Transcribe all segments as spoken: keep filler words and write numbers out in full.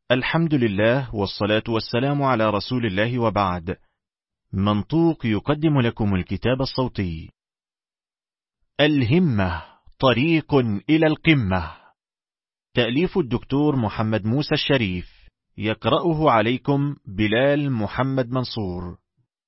الحمد لله والصلاة والسلام على رسول الله، وبعد. منطوق يقدم لكم الكتاب الصوتي الهمة طريق إلى القمة، تأليف الدكتور محمد موسى الشريف، يقرأه عليكم بلال محمد منصور.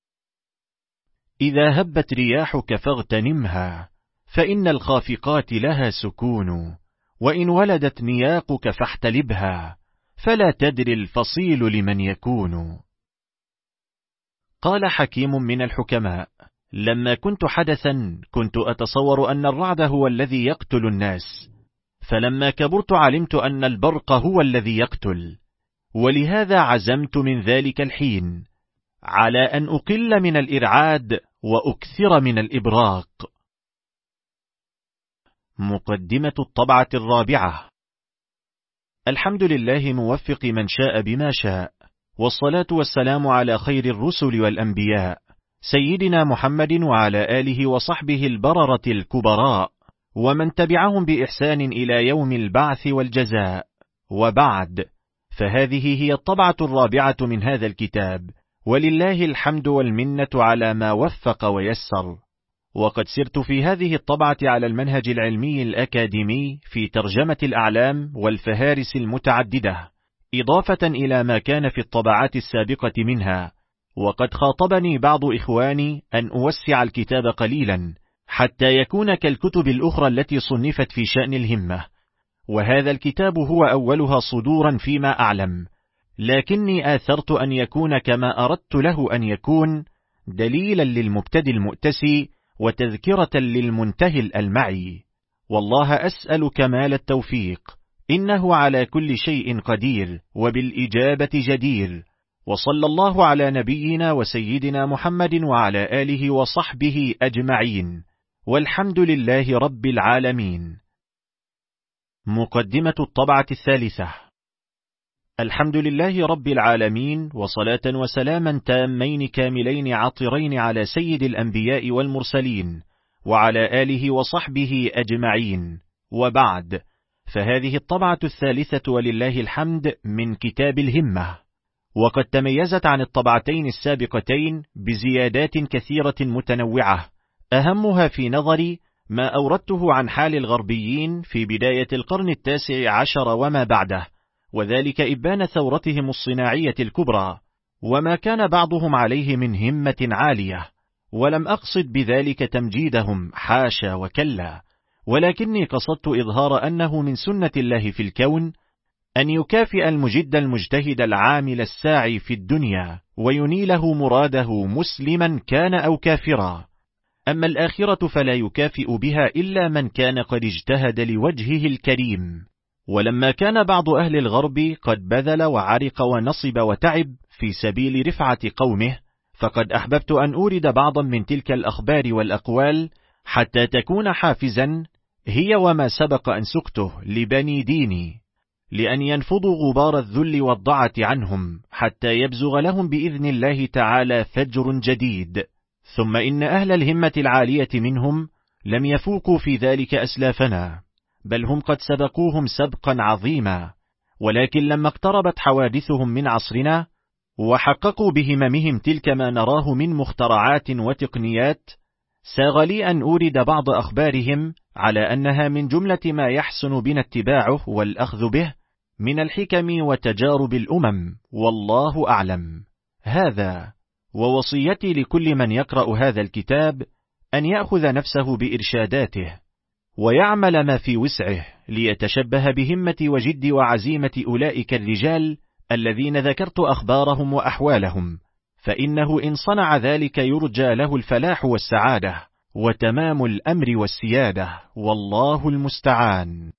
إذا هبت رياحك فاغتنمها، فإن الخافقات لها سكون، وإن ولدت نياقك فاحتلبها، فلا تدري الفصيل لمن يكون. قال حكيم من الحكماء: لما كنت حدثا كنت أتصور أن الرعد هو الذي يقتل الناس، فلما كبرت علمت أن البرق هو الذي يقتل، ولهذا عزمت من ذلك الحين على أن أقل من الإرعاد وأكثر من الإبراق. مقدمة الطبعة الرابعة. الحمد لله موفق من شاء بما شاء، والصلاة والسلام على خير الرسل والأنبياء سيدنا محمد وعلى آله وصحبه البررة الكبراء، ومن تبعهم بإحسان إلى يوم البعث والجزاء، وبعد، فهذه هي الطبعة الرابعة من هذا الكتاب، ولله الحمد والمنة على ما وفق ويسر. وقد سرت في هذه الطبعة على المنهج العلمي الأكاديمي في ترجمة الأعلام والفهارس المتعددة، إضافة إلى ما كان في الطبعات السابقة منها. وقد خاطبني بعض إخواني أن أوسع الكتاب قليلا حتى يكون كالكتب الأخرى التي صنفت في شأن الهمة، وهذا الكتاب هو أولها صدورا فيما أعلم، لكني آثرت أن يكون كما أردت له أن يكون، دليلا للمبتدئ المؤتسي وتذكرة للمنتهي الألمعي. والله أسأل كمال التوفيق، إنه على كل شيء قدير وبالإجابة جدير. وصلى الله على نبينا وسيدنا محمد وعلى آله وصحبه أجمعين، والحمد لله رب العالمين. مقدمة الطبعة الثالثة. الحمد لله رب العالمين، وصلاة وسلاما تامين كاملين عطرين على سيد الأنبياء والمرسلين وعلى آله وصحبه أجمعين، وبعد، فهذه الطبعة الثالثة ولله الحمد من كتاب الهمة، وقد تميزت عن الطبعتين السابقتين بزيادات كثيرة متنوعة، أهمها في نظري ما أوردته عن حال الغربيين في بداية القرن التاسع عشر وما بعده، وذلك إبان ثورتهم الصناعية الكبرى، وما كان بعضهم عليه من همة عالية. ولم أقصد بذلك تمجيدهم، حاشا وكلا، ولكني قصدت إظهار أنه من سنة الله في الكون أن يكافئ المجد المجتهد العامل الساعي في الدنيا وينيله مراده، مسلما كان أو كافرا. أما الآخرة فلا يكافئ بها إلا من كان قد اجتهد لوجهه الكريم. ولما كان بعض أهل الغرب قد بذل وعرق ونصب وتعب في سبيل رفعة قومه، فقد أحببت أن أورد بعضا من تلك الأخبار والأقوال حتى تكون حافزا هي وما سبق أن سقته لبني ديني، لأن ينفضوا غبار الذل والضعة عنهم حتى يبزغ لهم بإذن الله تعالى فجر جديد. ثم إن أهل الهمة العالية منهم لم يفوقوا في ذلك أسلافنا، بل هم قد سبقوهم سبقا عظيما، ولكن لما اقتربت حوادثهم من عصرنا وحققوا بهممهم تلك ما نراه من مخترعات وتقنيات، ساغ لي أن أورد بعض أخبارهم على أنها من جملة ما يحسن بنا اتباعه والأخذ به من الحكم وتجارب الأمم، والله أعلم. هذا ووصيتي لكل من يقرأ هذا الكتاب أن يأخذ نفسه بإرشاداته ويعمل ما في وسعه ليتشبه بهمة وجد وعزيمة أولئك الرجال الذين ذكرت أخبارهم وأحوالهم، فإنه إن صنع ذلك يرجى له الفلاح والسعادة وتمام الأمر والسيادة، والله المستعان.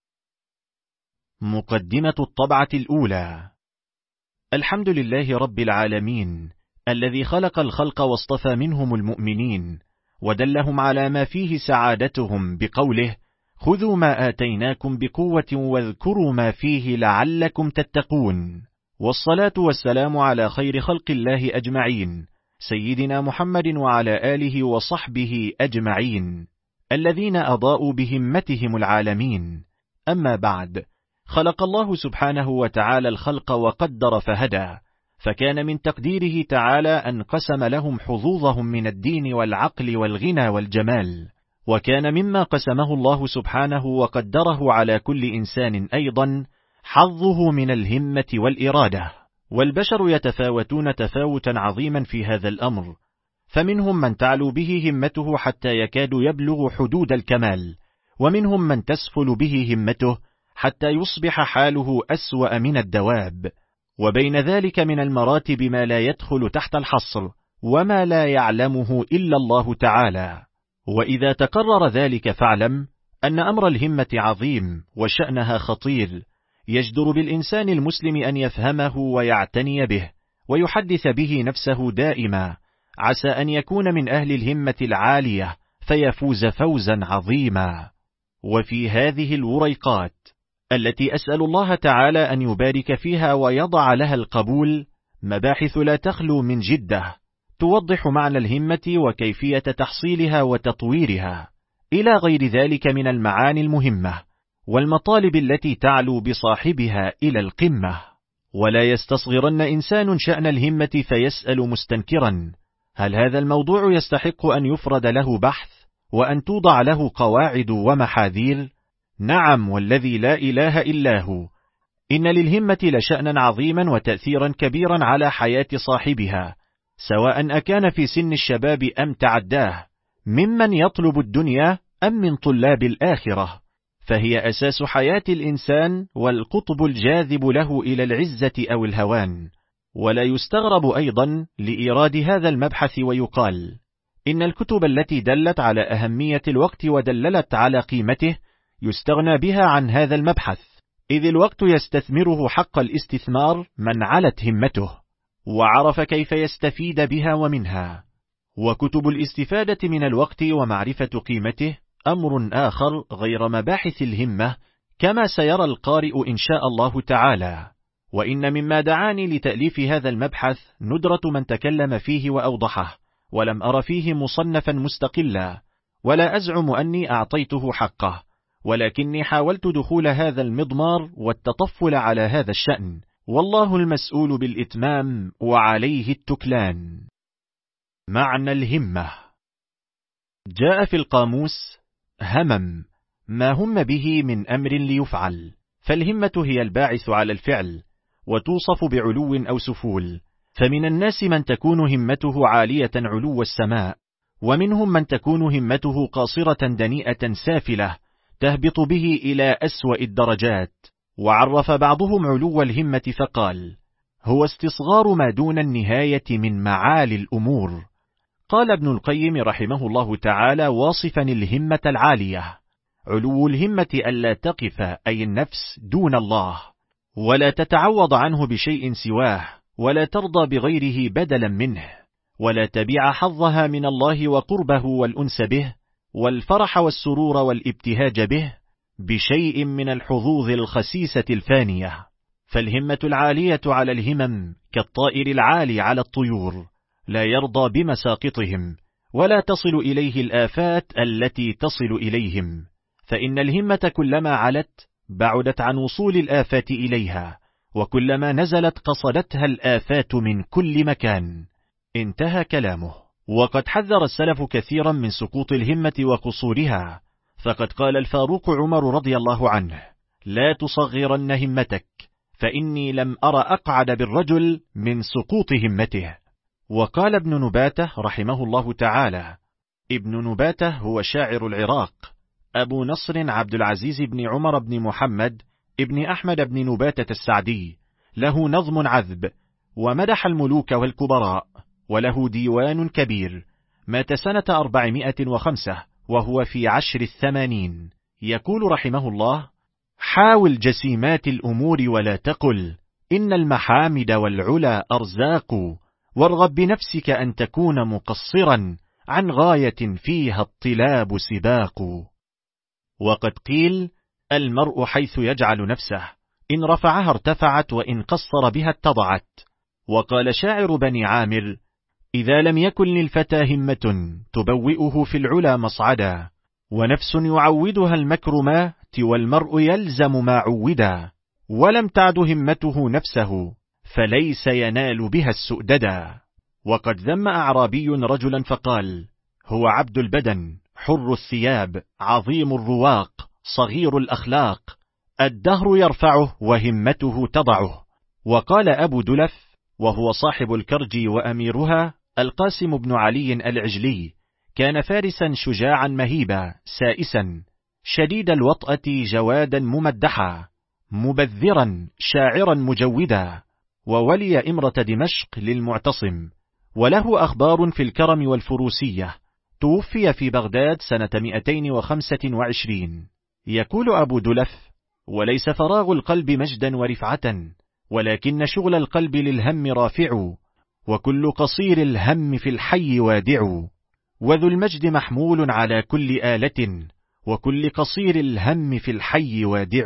مقدمة الطبعة الأولى. الحمد لله رب العالمين الذي خلق الخلق واصطفى منهم المؤمنين ودلهم على ما فيه سعادتهم بقوله: خذوا ما آتيناكم بقوة واذكروا ما فيه لعلكم تتقون. والصلاة والسلام على خير خلق الله أجمعين، سيدنا محمد وعلى آله وصحبه أجمعين، الذين أضاءوا بهمتهم العالمين. أما بعد، خلق الله سبحانه وتعالى الخلق وقدر فهدى، فكان من تقديره تعالى أن قسم لهم حظوظهم من الدين والعقل والغنى والجمال، وكان مما قسمه الله سبحانه وقدره على كل إنسان أيضا حظه من الهمة والإرادة. والبشر يتفاوتون تفاوتا عظيما في هذا الأمر، فمنهم من تعلو به همته حتى يكاد يبلغ حدود الكمال، ومنهم من تسفل به همته حتى يصبح حاله أسوأ من الدواب، وبين ذلك من المراتب ما لا يدخل تحت الحصر وما لا يعلمه إلا الله تعالى. وإذا تقرر ذلك فاعلم أن أمر الهمة عظيم وشأنها خطير، يجدر بالإنسان المسلم أن يفهمه ويعتني به ويحدث به نفسه دائما، عسى أن يكون من أهل الهمة العالية فيفوز فوزا عظيما. وفي هذه الوريقات التي أسأل الله تعالى أن يبارك فيها ويضع لها القبول مباحث لا تخلو من جدة، توضح معنى الهمة وكيفية تحصيلها وتطويرها، إلى غير ذلك من المعاني المهمة والمطالب التي تعلو بصاحبها إلى القمة. ولا يستصغرن إنسان شأن الهمة فيسأل مستنكرا: هل هذا الموضوع يستحق أن يفرد له بحث وأن توضع له قواعد ومحاذير؟ نعم، والذي لا إله إلا هو، إن للهمة لشأنا عظيما وتأثيرا كبيرا على حياة صاحبها، سواء أكان في سن الشباب أم تعداه، ممن يطلب الدنيا أم من طلاب الآخرة، فهي أساس حياة الإنسان والقطب الجاذب له إلى العزة أو الهوان. ولا يستغرب أيضا لإيراد هذا المبحث ويقال إن الكتب التي دلت على أهمية الوقت ودللت على قيمته يستغنى بها عن هذا المبحث، إذ الوقت يستثمره حق الاستثمار من علت همته وعرف كيف يستفيد بها ومنها. وكتب الاستفادة من الوقت ومعرفة قيمته أمر آخر غير مباحث الهمة، كما سيرى القارئ إن شاء الله تعالى. وإن مما دعاني لتأليف هذا المبحث ندرة من تكلم فيه وأوضحه، ولم أر فيه مصنفا مستقلا، ولا أزعم أني أعطيته حقه، ولكني حاولت دخول هذا المضمار والتطفل على هذا الشأن، والله المسؤول بالإتمام وعليه التكلان. معنى الهمة: جاء في القاموس: همم، ما هم به من أمر ليفعل، فالهمة هي الباعث على الفعل، وتوصف بعلو أو سفول، فمن الناس من تكون همته عالية علو السماء، ومنهم من تكون همته قاصرة دنيئة سافلة تهبط به إلى أسوأ الدرجات. وعرف بعضهم علو الهمة فقال: هو استصغار ما دون النهاية من معالي الأمور. قال ابن القيم رحمه الله تعالى واصفا الهمة العالية: علو الهمة ألا تقف أي النفس دون الله، ولا تتعوض عنه بشيء سواه، ولا ترضى بغيره بدلا منه، ولا تبيع حظها من الله وقربه والأنس به والفرح والسرور والابتهاج به بشيء من الحظوظ الخسيسة الفانية. فالهمة العالية على الهمم كالطائر العالي على الطيور، لا يرضى بمساقطهم، ولا تصل إليه الآفات التي تصل إليهم، فإن الهمة كلما علت بعدت عن وصول الآفات إليها، وكلما نزلت قصدتها الآفات من كل مكان. انتهى كلامه. وقد حذر السلف كثيرا من سقوط الهمة وقصورها، فقد قال الفاروق عمر رضي الله عنه: لا تصغرن همتك، فإني لم أر أقعد بالرجل من سقوط همته. وقال ابن نباتة رحمه الله تعالى: ابن نباتة هو شاعر العراق، أبو نصر عبد العزيز بن عمر بن محمد ابن أحمد بن نباتة السعدي، له نظم عذب، ومدح الملوك والكبراء، وله ديوان كبير، مات سنة أربعمائة وخمسة وهو في عشر الثمانين. يقول رحمه الله: حاول جسيمات الأمور ولا تقل إن المحامد والعلا أرزاق، وارغب بنفسك أن تكون مقصرا عن غاية فيها الطلاب سباق. وقد قيل: المرء حيث يجعل نفسه، إن رفعها ارتفعت وإن قصر بها اتضعت. وقال شاعر بني عامر: إذا لم يكن للفتى همة تبوئه في العلا مصعدا، ونفس يعودها المكرمات والمرء يلزم ما عودا، ولم تعد همته نفسه، فليس ينال بها السؤددا. وقد ذم أعرابي رجلا فقال: هو عبد البدن، حر الثياب، عظيم الرواق، صغير الأخلاق، الدهر يرفعه وهمته تضعه. وقال أبو دلف وهو صاحب الكرج وأميرها القاسم بن علي العجلي: كان فارسا شجاعا مهيبا سائسا شديد الوطأة جوادا ممدحا مبذرا شاعرا مجودا، وولي إمرة دمشق للمعتصم، وله أخبار في الكرم والفروسية. توفي في بغداد سنة مئتين وخمسة وعشرين. يقول أبو دلف: وليس فراغ القلب مجدا ورفعة، ولكن شغل القلب للهم رافع، وكل قصير الهم في الحي وادع، وذو المجد محمول على كل آلة، وكل قصير الهم في الحي وادع.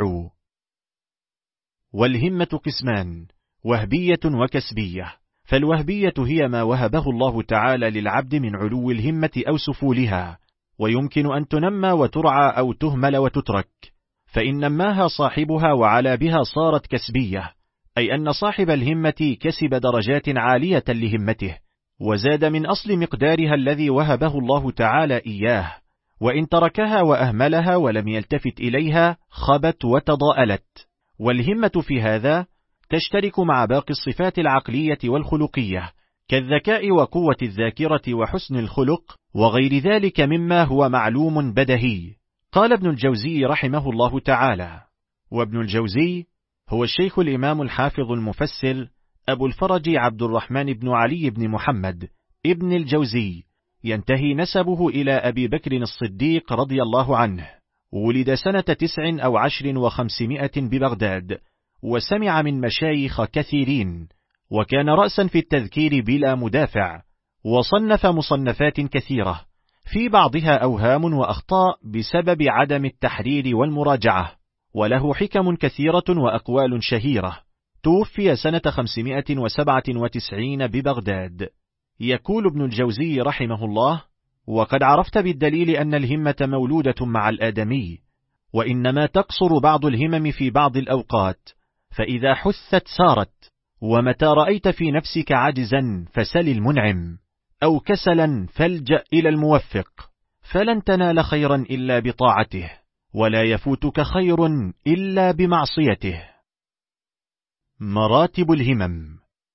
والهمة قسمان: وهبية وكسبية. فالوهبية هي ما وهبه الله تعالى للعبد من علو الهمة أو سفولها، ويمكن أن تنمى وترعى أو تهمل وتترك، فإن نماها صاحبها وعلى بها صارت كسبية، أي أن صاحب الهمة كسب درجات عالية لهمته، وزاد من أصل مقدارها الذي وهبه الله تعالى إياه، وإن تركها وأهملها ولم يلتفت إليها خبت وتضاءلت. والهمة في هذا تشترك مع باقي الصفات العقلية والخلقية، كالذكاء وقوة الذاكرة وحسن الخلق وغير ذلك مما هو معلوم بدهي. قال ابن الجوزي رحمه الله تعالى: وابن الجوزي هو الشيخ الإمام الحافظ المفسر أبو الفرج عبد الرحمن بن علي بن محمد ابن الجوزي، ينتهي نسبه إلى أبي بكر الصديق رضي الله عنه. ولد سنة تسع أو عشر وخمسمائة ببغداد، وسمع من مشايخ كثيرين، وكان رأسا في التذكير بلا مدافع، وصنف مصنفات كثيرة في بعضها أوهام وأخطاء بسبب عدم التحرير والمراجعة، وله حكم كثيرة وأقوال شهيرة. توفي سنة خمسمائة وسبعة وتسعين ببغداد. يقول ابن الجوزي رحمه الله: وقد عرفت بالدليل أن الهمة مولودة مع الآدمي، وإنما تقصر بعض الهمم في بعض الأوقات، فإذا حثت سارت. ومتى رأيت في نفسك عجزا فسل المنعم، أو كسلا فالجأ إلى الموفق، فلن تنال خيرا إلا بطاعته، ولا يفوتك خير إلا بمعصيته. مراتب الهمم.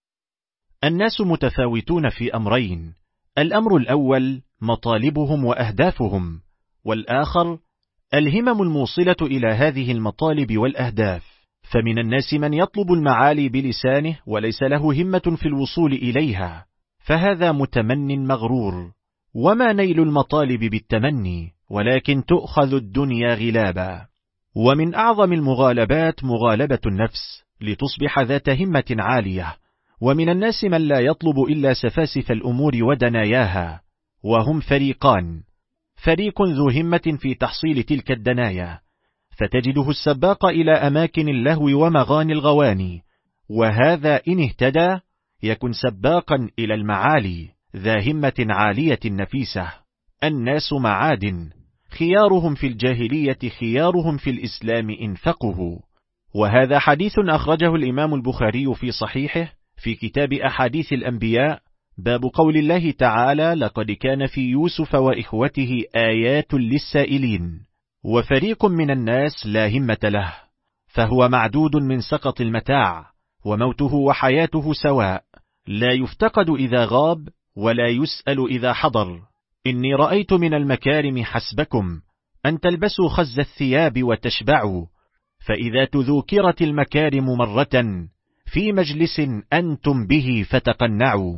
الناس متفاوتون في أمرين: الأمر الأول مطالبهم وأهدافهم، والآخر الهمم الموصلة إلى هذه المطالب والأهداف. فمن الناس من يطلب المعالي بلسانه وليس له همة في الوصول إليها، فهذا متمن مغرور. وما نيل المطالب بالتمني، ولكن تؤخذ الدنيا غلابا. ومن أعظم المغالبات مغالبة النفس لتصبح ذات همة عالية. ومن الناس من لا يطلب إلا سفاسف الأمور ودناياها، وهم فريقان: فريق ذو همة في تحصيل تلك الدنايا، فتجده السباق إلى أماكن اللهو ومغاني الغواني، وهذا إن اهتدى يكن سباقا إلى المعالي ذا همة عالية نفيسة. الناس معادن، خيارهم في الجاهلية خيارهم في الإسلام إن فقهوا. وهذا حديث أخرجه الإمام البخاري في صحيحه في كتاب أحاديث الأنبياء، باب قول الله تعالى: لقد كان في يوسف وإخوته آيات للسائلين. وفريق من الناس لا همة له، فهو معدود من سقط المتاع، وموته وحياته سواء، لا يفتقد إذا غاب ولا يسأل إذا حضر. إني رأيت من المكارم حسبكم أن تلبسوا خز الثياب وتشبعوا، فإذا تذوكرت المكارم مرة في مجلس أنتم به فتقنعوا.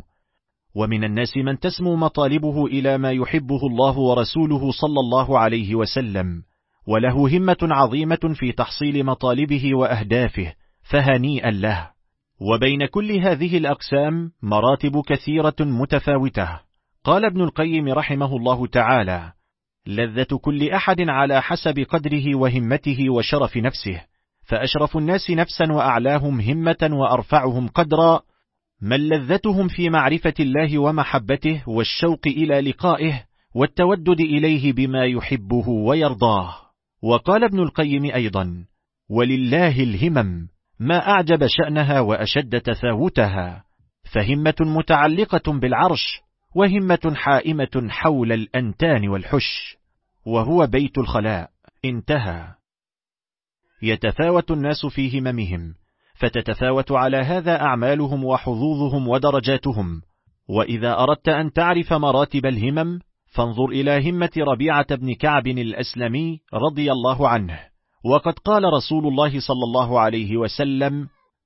ومن الناس من تسمو مطالبه إلى ما يحبه الله ورسوله صلى الله عليه وسلم، وله همة عظيمة في تحصيل مطالبه وأهدافه، فهنيئا له. وبين كل هذه الأقسام مراتب كثيرة متفاوتة. قال ابن القيم رحمه الله تعالى: لذة كل أحد على حسب قدره وهمته وشرف نفسه، فأشرف الناس نفسا وأعلاهم همة وأرفعهم قدرا من لذتهم في معرفة الله ومحبته والشوق إلى لقائه والتودد إليه بما يحبه ويرضاه. وقال ابن القيم أيضا: ولله الهمم ما أعجب شأنها وأشد تفاوتها، فهمة متعلقة بالعرش، وهمة حائمة حول الأنتان والحش، وهو بيت الخلاء. انتهى. يتفاوت الناس في هممهم، فتتفاوت على هذا أعمالهم وحظوظهم ودرجاتهم. وإذا أردت أن تعرف مراتب الهمم فانظر إلى همة ربيعة بن كعب الأسلمي رضي الله عنه. وقد قال رسول الله صلى الله عليه وسلم: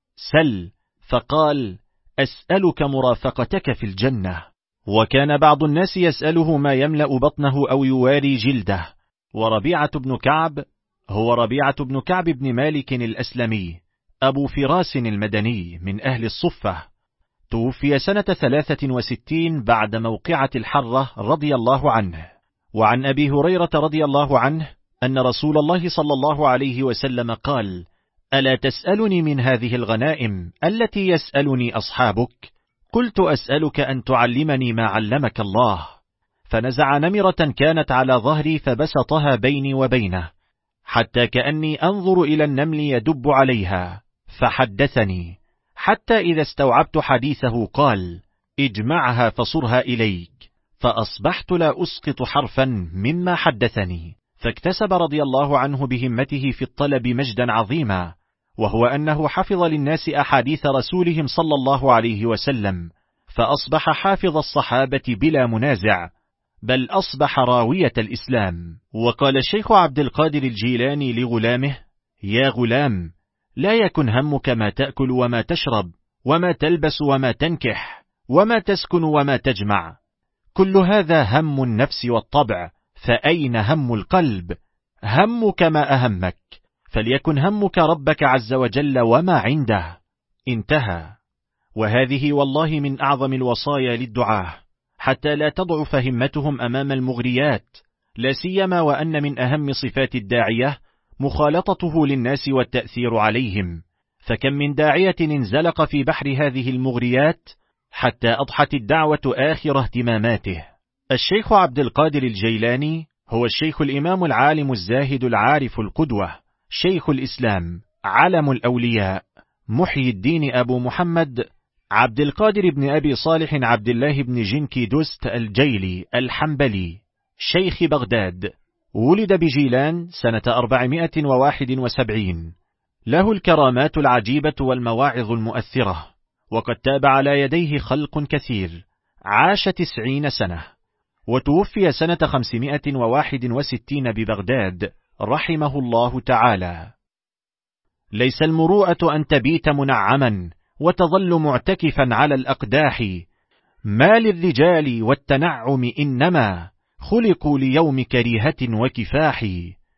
سل، فقال: أسألك مرافقتك في الجنة. وكان بعض الناس يسأله ما يملأ بطنه أو يواري جلده. وربيعة بن كعب هو ربيعة بن كعب بن مالك الأسلمي أبو فراس المدني من أهل الصفة، توفي سنة ثلاثة وستين بعد موقعة الحرة رضي الله عنه. وعن أبي هريرة رضي الله عنه أن رسول الله صلى الله عليه وسلم قال: ألا تسألني من هذه الغنائم التي يسألني أصحابك؟ قلت: أسألك أن تعلمني ما علمك الله. فنزع نمرة كانت على ظهري فبسطها بيني وبينه، حتى كأني أنظر إلى النمل يدب عليها، فحدثني، حتى إذا استوعبت حديثه قال: اجمعها فصرها إليك. فأصبحت لا أسقط حرفا مما حدثني. فاكتسب رضي الله عنه بهمته في الطلب مجدا عظيما، وهو أنه حفظ للناس أحاديث رسولهم صلى الله عليه وسلم، فأصبح حافظ الصحابة بلا منازع، بل أصبح راوية الإسلام. وقال الشيخ عبد القادر الجيلاني لغلامه: يا غلام، لا يكن همك ما تأكل وما تشرب وما تلبس وما تنكح وما تسكن وما تجمع، كل هذا هم النفس والطبع، فأين هم القلب؟ همك ما أهمك، فليكن همك ربك عز وجل وما عنده. انتهى. وهذه والله من أعظم الوصايا للدعاة، حتى لا تضعف همتهم أمام المغريات، لا سيما وأن من أهم صفات الداعية مخالطته للناس والتأثير عليهم، فكم من داعية انزلق في بحر هذه المغريات حتى أضحت الدعوة آخر اهتماماته. الشيخ عبد القادر الجيلاني هو الشيخ الإمام العالم الزاهد العارف القدوة، شيخ الإسلام، علم الأولياء، محيي الدين أبو محمد عبد القادر بن أبي صالح عبد الله بن جنكي دوست الجيلي الحنبلي، شيخ بغداد. ولد بجيلان سنة أربعمائة وواحد وسبعين. له الكرامات العجيبة والمواعظ المؤثرة، وقد تاب على يديه خلق كثير. عاش تسعين سنة، وتوفي سنة خمسمائة وواحد وستين ببغداد رحمه الله تعالى. ليس المروءة أن تبيت منعما وتظل معتكفا على الأقداح، ما للرجال والتنعم إنما خلقوا ليوم كريهة وكفاح.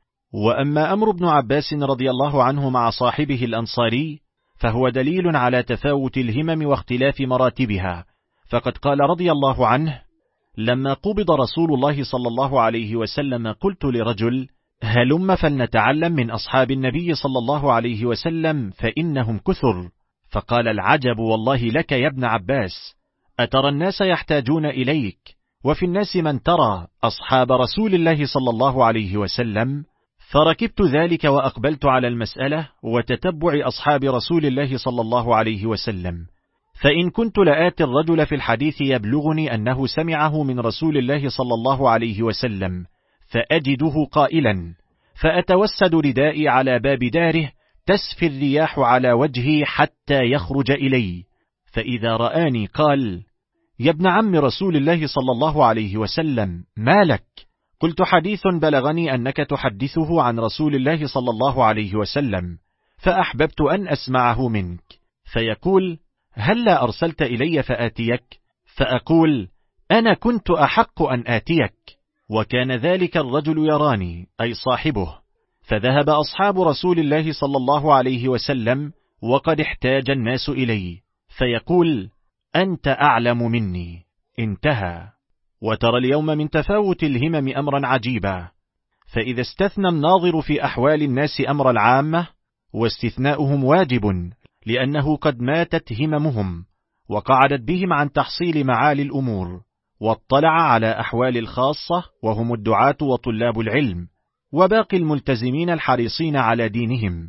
وأما أمر ابن عباس رضي الله عنه مع صاحبه الأنصاري فهو دليل على تفاوت الهمم واختلاف مراتبها، فقد قال رضي الله عنه: لما قبض رسول الله صلى الله عليه وسلم قلت لرجل: هلم فلنتعلم من أصحاب النبي صلى الله عليه وسلم فإنهم كثر. فقال: العجب والله لك يا ابن عباس، أترى الناس يحتاجون إليك وفي الناس من ترى أصحاب رسول الله صلى الله عليه وسلم؟ فركبت ذلك وأقبلت على المسألة وتتبع أصحاب رسول الله صلى الله عليه وسلم، فإن كنت لآتي الرجل في الحديث يبلغني أنه سمعه من رسول الله صلى الله عليه وسلم فأجده قائلا، فأتوسد ردائي على باب داره تسفي الرياح على وجهي حتى يخرج إلي، فإذا رآني قال: يا ابن عم رسول الله صلى الله عليه وسلم، ما لك؟ قلت: حديث بلغني أنك تحدثه عن رسول الله صلى الله عليه وسلم، فأحببت أن أسمعه منك. فيقول: هلا أرسلت إلي فآتيك؟ فأقول: أنا كنت أحق أن آتيك. وكان ذلك الرجل يراني، أي صاحبه، فذهب أصحاب رسول الله صلى الله عليه وسلم وقد احتاج الناس إلي، فيقول: أنت أعلم مني. انتهى. وترى اليوم من تفاوت الهمم أمرا عجيبا، فإذا استثنى الناظر في أحوال الناس أمر العامة، واستثناؤهم واجب لأنه قد ماتت هممهم وقعدت بهم عن تحصيل معالي الأمور، واطلع على أحوال الخاصة وهم الدعاة وطلاب العلم وباقي الملتزمين الحريصين على دينهم،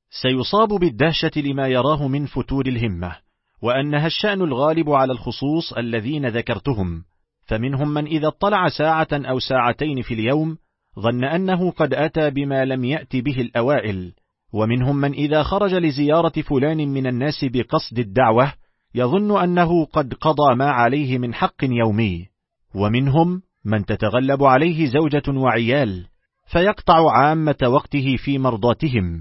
سيصاب بالدهشة لما يراه من فتور الهمة، وأنها الشأن الغالب على الخصوص الذين ذكرتهم. فمنهم من إذا اطلع ساعة أو ساعتين في اليوم ظن أنه قد أتى بما لم يأت به الأوائل، ومنهم من إذا خرج لزيارة فلان من الناس بقصد الدعوة يظن أنه قد قضى ما عليه من حق يومي، ومنهم من تتغلب عليه زوجة وعيال فيقطع عامة وقته في مرضاتهم،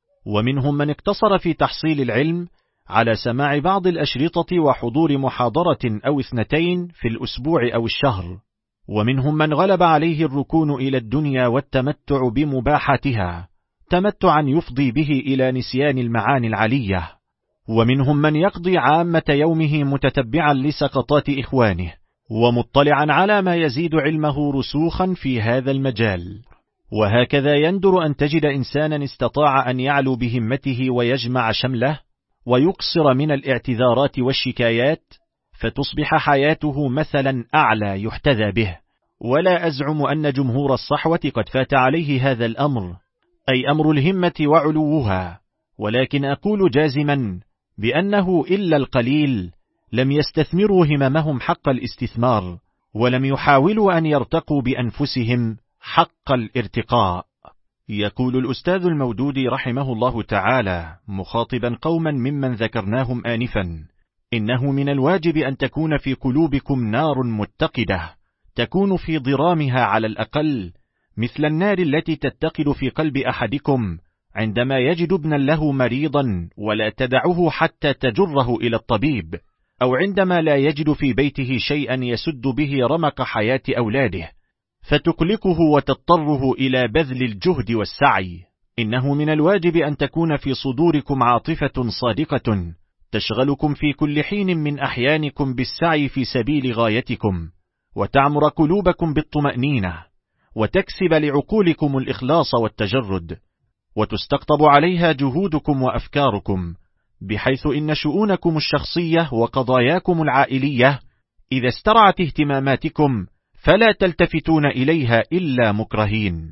ومنهم من اقتصر في تحصيل العلم على سماع بعض الأشرطة وحضور محاضرة أو اثنتين في الأسبوع أو الشهر، ومنهم من غلب عليه الركون إلى الدنيا والتمتع بمباحاتها تمتعا يفضي به إلى نسيان المعاني العلية، ومنهم من يقضي عامة يومه متتبعا لسقطات إخوانه ومطلعا على ما يزيد علمه رسوخا في هذا المجال. وهكذا يندر أن تجد إنسانا استطاع أن يعلو بهمته ويجمع شمله ويقصر من الاعتذارات والشكايات، فتصبح حياته مثلا أعلى يحتذى به. ولا أزعم أن جمهور الصحوة قد فات عليه هذا الأمر، أي أمر الهمة وعلوها، ولكن أقول جازما بأنه إلا القليل لم يستثمروا هممهم حق الاستثمار، ولم يحاولوا أن يرتقوا بأنفسهم حق الارتقاء. يقول الأستاذ المودودي رحمه الله تعالى مخاطبا قوما ممن ذكرناهم آنفا: إنه من الواجب أن تكون في قلوبكم نار متقدة تكون في ضرامها على الأقل مثل النار التي تتقد في قلب أحدكم عندما يجد ابنا له مريضا ولا تدعه حتى تجره إلى الطبيب، أو عندما لا يجد في بيته شيئا يسد به رمق حياة أولاده فتقلقه وتضطره إلى بذل الجهد والسعي. إنه من الواجب أن تكون في صدوركم عاطفة صادقة تشغلكم في كل حين من أحيانكم بالسعي في سبيل غايتكم، وتعمر قلوبكم بالطمأنينة، وتكسب لعقولكم الإخلاص والتجرد، وتستقطب عليها جهودكم وأفكاركم، بحيث إن شؤونكم الشخصية وقضاياكم العائلية إذا استرعت اهتماماتكم فلا تلتفتون إليها إلا مكرهين.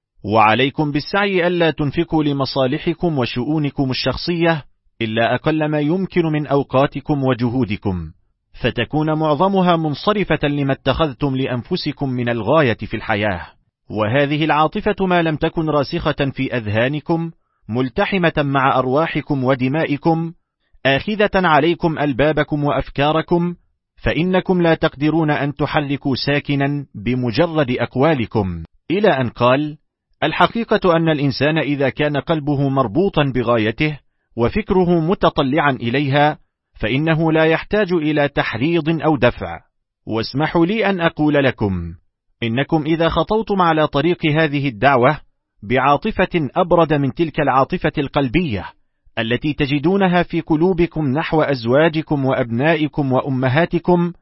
وعليكم بالسعي ألا تنفقوا لمصالحكم وشؤونكم الشخصية إلا أقل ما يمكن من أوقاتكم وجهودكم، فتكون معظمها منصرفة لما اتخذتم لأنفسكم من الغاية في الحياة. وهذه العاطفة ما لم تكن راسخة في أذهانكم ملتحمة مع أرواحكم ودمائكم آخذة عليكم ألبابكم وأفكاركم، فإنكم لا تقدرون أن تحركوا ساكنا بمجرد أقوالكم. إلى أن قال: الحقيقة أن الإنسان إذا كان قلبه مربوطا بغايته وفكره متطلعا إليها فإنه لا يحتاج إلى تحريض أو دفع. واسمحوا لي أن أقول لكم إنكم إذا خطوتم على طريق هذه الدعوة بعاطفة أبرد من تلك العاطفة القلبية التي تجدونها في قلوبكم نحو أزواجكم وأبنائكم وأمهاتكم،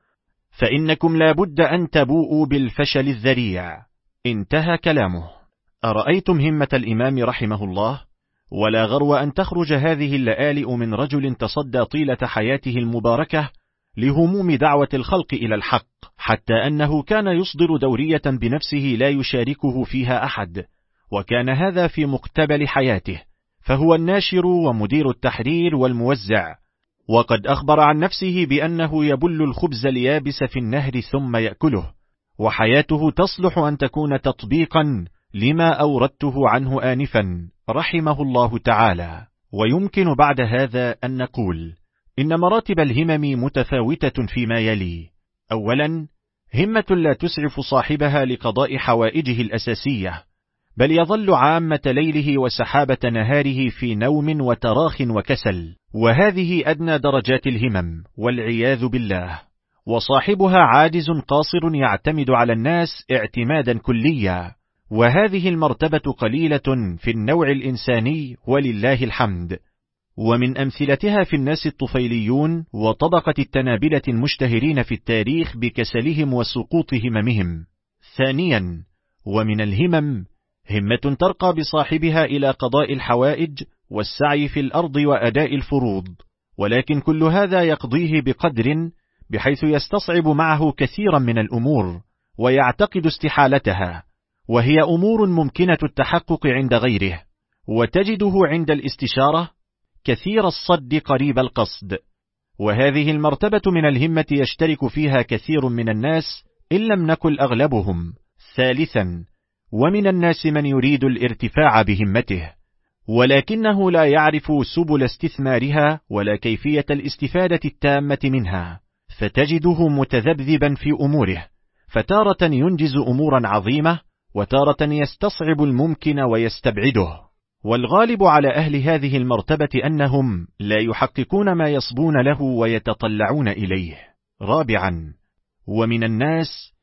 فإنكم لا بد أن تبوءوا بالفشل الذريع. انتهى كلامه. أرأيتم همة الإمام رحمه الله؟ ولا غرو أن تخرج هذه اللآلئ من رجل تصدى طيلة حياته المباركة لهموم دعوة الخلق إلى الحق، حتى أنه كان يصدر دورية بنفسه لا يشاركه فيها أحد، وكان هذا في مقتبل حياته، فهو الناشر ومدير التحرير والموزع، وقد أخبر عن نفسه بأنه يبل الخبز اليابس في النهر ثم يأكله، وحياته تصلح أن تكون تطبيقا لما أوردته عنه آنفا رحمه الله تعالى. ويمكن بعد هذا أن نقول إن مراتب الهمم متفاوتة فيما يلي: أولا، همة لا تسعف صاحبها لقضاء حوائجه الأساسية، بل يظل عامة ليله وسحابة نهاره في نوم وتراخ وكسل، وهذه أدنى درجات الهمم والعياذ بالله، وصاحبها عاجز قاصر يعتمد على الناس اعتمادا كليا، وهذه المرتبة قليلة في النوع الإنساني ولله الحمد. ومن أمثلتها في الناس الطفيليون وطبقة التنابلة المشتهرين في التاريخ بكسلهم وسقوط هممهم. ثانيا، ومن الهمم همة ترقى بصاحبها إلى قضاء الحوائج والسعي في الأرض وأداء الفروض، ولكن كل هذا يقضيه بقدر بحيث يستصعب معه كثيرا من الأمور ويعتقد استحالتها، وهي أمور ممكنة التحقق عند غيره، وتجده عند الاستشارة كثير الصد قريب القصد. وهذه المرتبة من الهمة يشترك فيها كثير من الناس إن لم نكن أغلبهم. ثالثا، ومن الناس من يريد الارتفاع بهمته ولكنه لا يعرف سبل استثمارها ولا كيفية الاستفادة التامة منها، فتجده متذبذبا في أموره، فتارة ينجز أمورا عظيمة وتارة يستصعب الممكن ويستبعده. والغالب على أهل هذه المرتبة أنهم لا يحققون ما يصبون له ويتطلعون إليه. رابعا، ومن الناس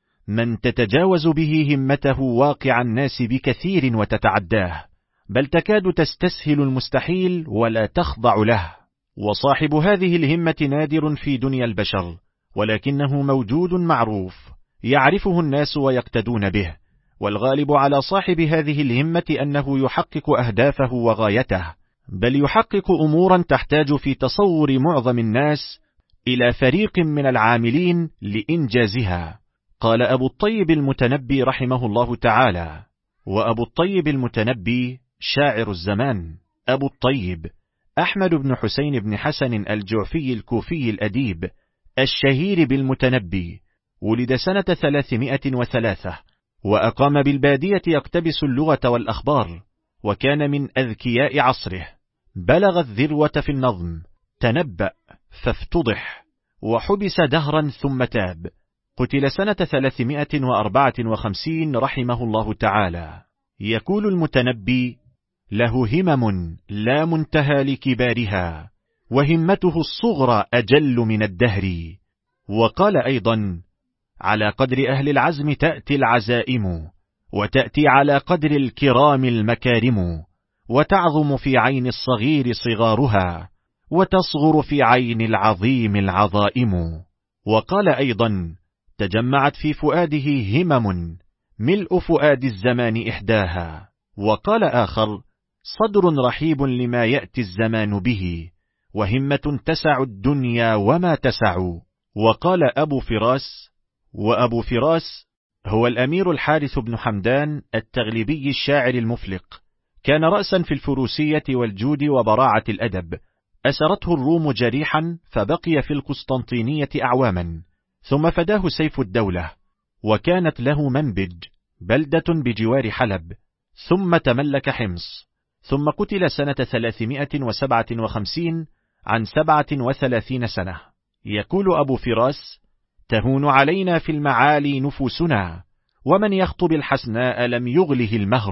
من تتجاوز به همته واقع الناس بكثير وتتعداه، بل تكاد تستسهل المستحيل ولا تخضع له. وصاحب هذه الهمة نادر في دنيا البشر، ولكنه موجود معروف يعرفه الناس ويقتدون به. والغالب على صاحب هذه الهمة أنه يحقق أهدافه وغايته، بل يحقق أمورا تحتاج في تصور معظم الناس إلى فريق من العاملين لإنجازها. قال أبو الطيب المتنبي رحمه الله تعالى، وأبو الطيب المتنبي شاعر الزمان. أبو الطيب أحمد بن حسين بن حسن الجعفي الكوفي الأديب الشهير بالمتنبي، ولد سنة ثلاثمائة وثلاثة، وأقام بالبادية يقتبس اللغة والأخبار، وكان من أذكياء عصره. بلغ الذروة في النظم، تنبأ فافتضح، وحبس دهرا ثم تاب. قتل سنة ثلاثمائة وأربعة وخمسين رحمه الله تعالى. يقول المتنبي: له همم لا منتهى لكبارها، وهمته الصغرى أجل من الدهر. وقال أيضا: على قدر أهل العزم تأتي العزائم، وتأتي على قدر الكرام المكارم، وتعظم في عين الصغير صغارها، وتصغر في عين العظيم العظائم. وقال أيضا: تجمعت في فؤاده همم ملء فؤاد الزمان إحداها. وقال آخر: صدر رحيب لما يأتي الزمان به، وهمة تسع الدنيا وما تسع. وقال أبو فراس، وأبو فراس هو الأمير الحارث بن حمدان التغلبي الشاعر المفلق، كان رأسا في الفروسية والجود وبراعة الأدب. أسرته الروم جريحا فبقي في القسطنطينية أعواما، ثم فداه سيف الدولة، وكانت له منبج بلدة بجوار حلب، ثم تملك حمص، ثم قتل سنة ثلاثمائة وسبعة وخمسين عن سبعة وثلاثين سنة. يقول أبو فراس: تهون علينا في المعالي نفوسنا، ومن يخطب الحسناء لم يغله المهر.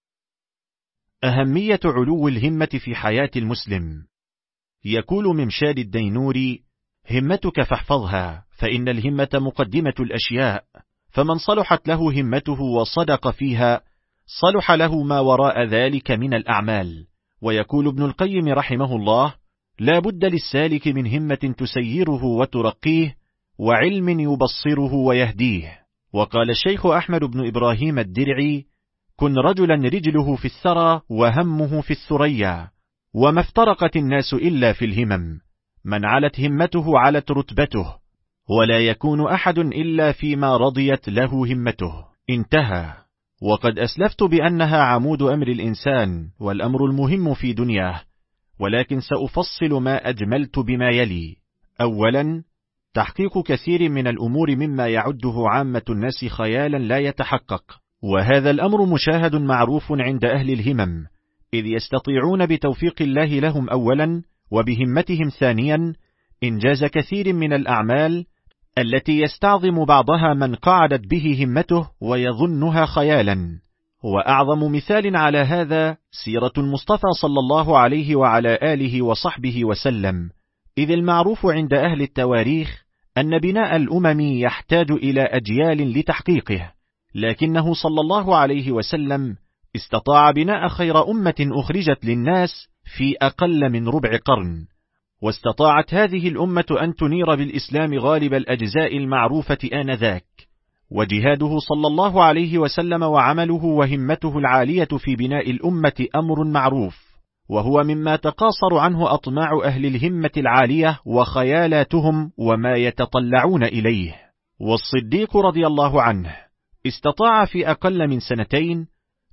أهمية علو الهمة في حياة المسلم. يقول ممشاد الدينوري: همتك فاحفظها، فإن الهمة مقدمة الأشياء، فمن صلحت له همته وصدق فيها صلح له ما وراء ذلك من الأعمال. ويقول ابن القيم رحمه الله: لا بد للسالك من همة تسيره وترقيه، وعلم يبصره ويهديه. وقال الشيخ أحمد بن إبراهيم الدرعي: كن رجلا رجله في الثرى وهمه في الثريا، وما افترقت الناس إلا في الهمم، من علت همته علت رتبته، ولا يكون أحد إلا فيما رضيت له همته. انتهى. وقد أسلفت بأنها عمود أمر الإنسان والأمر المهم في دنياه، ولكن سأفصل ما أجملت بما يلي. أولا، تحقيق كثير من الأمور مما يعده عامة الناس خيالا لا يتحقق، وهذا الأمر مشاهد معروف عند أهل الهمم، إذ يستطيعون بتوفيق الله لهم أولا وبهمتهم ثانيا إنجاز كثير من الأعمال التي يستعظم بعضها من قعدت به همته ويظنها خيالا. وأعظم مثال على هذا سيرة المصطفى صلى الله عليه وعلى آله وصحبه وسلم، إذ المعروف عند أهل التواريخ أن بناء الأمم يحتاج إلى أجيال لتحقيقه، لكنه صلى الله عليه وسلم استطاع بناء خير أمة أخرجت للناس في أقل من ربع قرن، واستطاعت هذه الأمة أن تنير بالإسلام غالب الأجزاء المعروفة آنذاك. وجهاده صلى الله عليه وسلم وعمله وهمته العالية في بناء الأمة أمر معروف، وهو مما تقاصر عنه أطماع أهل الهمة العالية وخيالاتهم وما يتطلعون إليه. والصديق رضي الله عنه استطاع في أقل من سنتين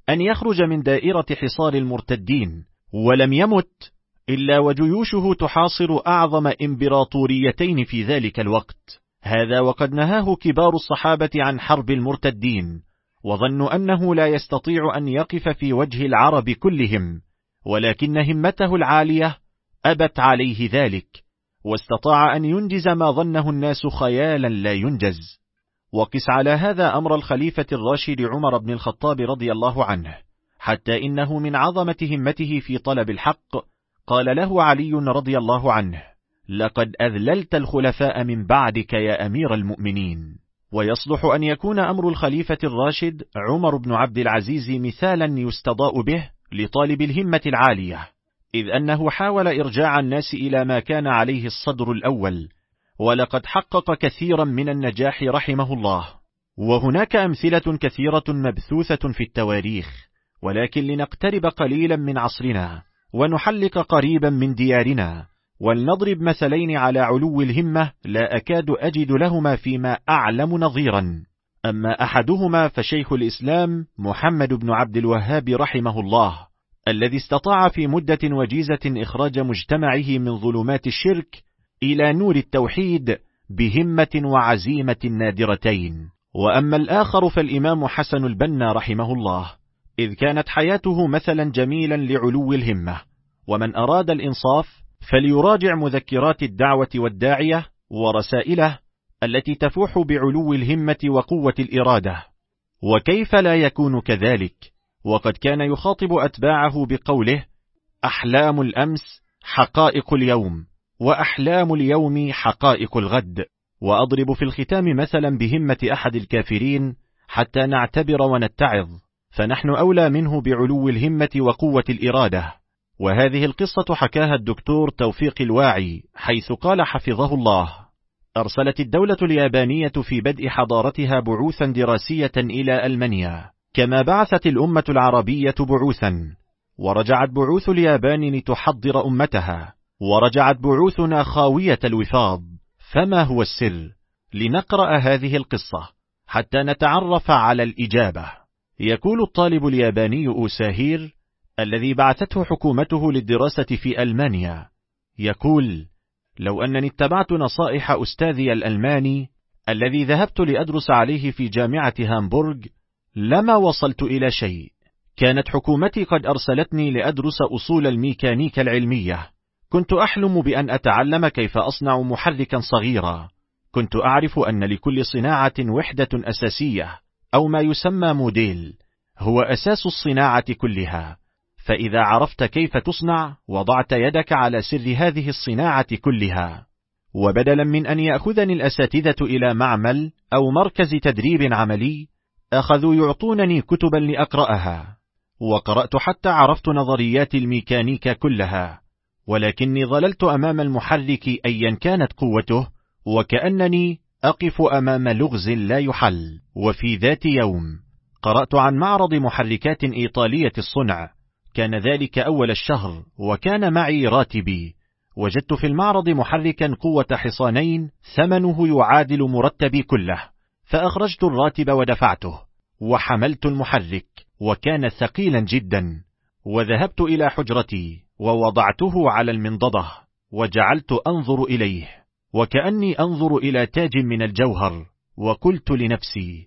أن يخرج من دائرة حصار المرتدين، ولم يمت إلا وجيوشه تحاصر أعظم إمبراطوريتين في ذلك الوقت. هذا وقد نهاه كبار الصحابة عن حرب المرتدين، وظنوا أنه لا يستطيع أن يقف في وجه العرب كلهم، ولكن همته العالية أبت عليه ذلك، واستطاع أن ينجز ما ظنه الناس خيالا لا ينجز. وقس على هذا أمر الخليفة الراشد عمر بن الخطاب رضي الله عنه، حتى إنه من عظمة همته في طلب الحق قال له علي رضي الله عنه: لقد أذللت الخلفاء من بعدك يا أمير المؤمنين. ويصلح أن يكون أمر الخليفة الراشد عمر بن عبد العزيز مثالا يستضاء به لطالب الهمة العالية، إذ أنه حاول إرجاع الناس إلى ما كان عليه الصدر الأول، ولقد حقق كثيرا من النجاح رحمه الله. وهناك أمثلة كثيرة مبثوثة في التواريخ، ولكن لنقترب قليلا من عصرنا ونحلق قريبا من ديارنا، ولنضرب مثلين على علو الهمة لا أكاد أجد لهما فيما أعلم نظيرا. أما أحدهما فشيخ الإسلام محمد بن عبد الوهاب رحمه الله، الذي استطاع في مدة وجيزة إخراج مجتمعه من ظلمات الشرك إلى نور التوحيد بهمة وعزيمة نادرتين. وأما الآخر فالإمام حسن البنا رحمه الله، إذ كانت حياته مثلا جميلا لعلو الهمة. ومن أراد الإنصاف فليراجع مذكرات الدعوة والداعية ورسائله التي تفوح بعلو الهمة وقوة الإرادة. وكيف لا يكون كذلك وقد كان يخاطب أتباعه بقوله: أحلام الأمس حقائق اليوم، وأحلام اليوم حقائق الغد. وأضرب في الختام مثلا بهمة أحد الكافرين حتى نعتبر ونتعظ، فنحن أولى منه بعلو الهمة وقوة الإرادة. وهذه القصة حكاها الدكتور توفيق الواعي، حيث قال حفظه الله: أرسلت الدولة اليابانية في بدء حضارتها بعوثا دراسية إلى ألمانيا، كما بعثت الأمة العربية بعوثا، ورجعت بعوث اليابان لتحضر أمتها، ورجعت بعوثنا خاوية الوفاض. فما هو السر؟ لنقرأ هذه القصة حتى نتعرف على الإجابة. يقول الطالب الياباني أوساهير الذي بعثته حكومته للدراسة في ألمانيا، يقول: لو أنني اتبعت نصائح أستاذي الألماني الذي ذهبت لأدرس عليه في جامعة هامبورغ لما وصلت إلى شيء. كانت حكومتي قد أرسلتني لأدرس أصول الميكانيكا العلمية. كنت أحلم بأن أتعلم كيف أصنع محركا صغيرا. كنت أعرف أن لكل صناعة وحدة أساسية أو ما يسمى موديل، هو أساس الصناعة كلها. فإذا عرفت كيف تصنع وضعت يدك على سر هذه الصناعة كلها. وبدلا من أن يأخذني الأساتذة إلى معمل أو مركز تدريب عملي، أخذوا يعطونني كتبا لأقرأها، وقرأت حتى عرفت نظريات الميكانيكا كلها، ولكني ظللت أمام المحرك أيا كانت قوته، وكأنني أقف أمام لغز لا يحل. وفي ذات يوم قرأت عن معرض محركات إيطالية الصنع، كان ذلك أول الشهر، وكان معي راتبي. وجدت في المعرض محركا قوة حصانين ثمنه يعادل مرتبي كله، فأخرجت الراتب ودفعته، وحملت المحرك وكان ثقيلا جدا، وذهبت إلى حجرتي ووضعته على المنضدة وجعلت أنظر إليه وكأني أنظر إلى تاج من الجوهر، وقلت لنفسي: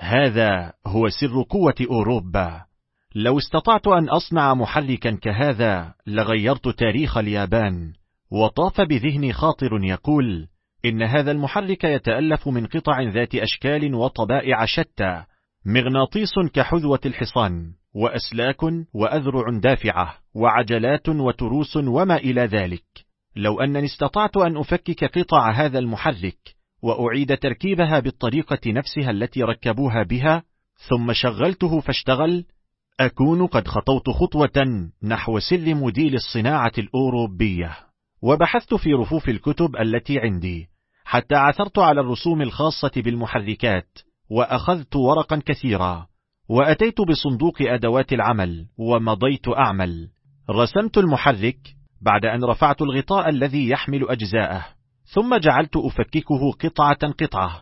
هذا هو سر قوة أوروبا. لو استطعت أن أصنع محركا كهذا لغيرت تاريخ اليابان. وطاف بذهني خاطر يقول إن هذا المحرك يتألف من قطع ذات أشكال وطبائع شتى، مغناطيس كحذوة الحصان، وأسلاك وأذرع دافعة، وعجلات وتروس وما إلى ذلك. لو أنني استطعت أن أفكك قطع هذا المحرك وأعيد تركيبها بالطريقة نفسها التي ركبوها بها، ثم شغلته فاشتغل، أكون قد خطوت خطوة نحو سر موديل الصناعة الأوروبية. وبحثت في رفوف الكتب التي عندي حتى عثرت على الرسوم الخاصة بالمحركات، وأخذت ورقا كثيرا، وأتيت بصندوق أدوات العمل ومضيت أعمل. رسمت المحرك بعد أن رفعت الغطاء الذي يحمل أجزاءه، ثم جعلت أفككه قطعة قطعة،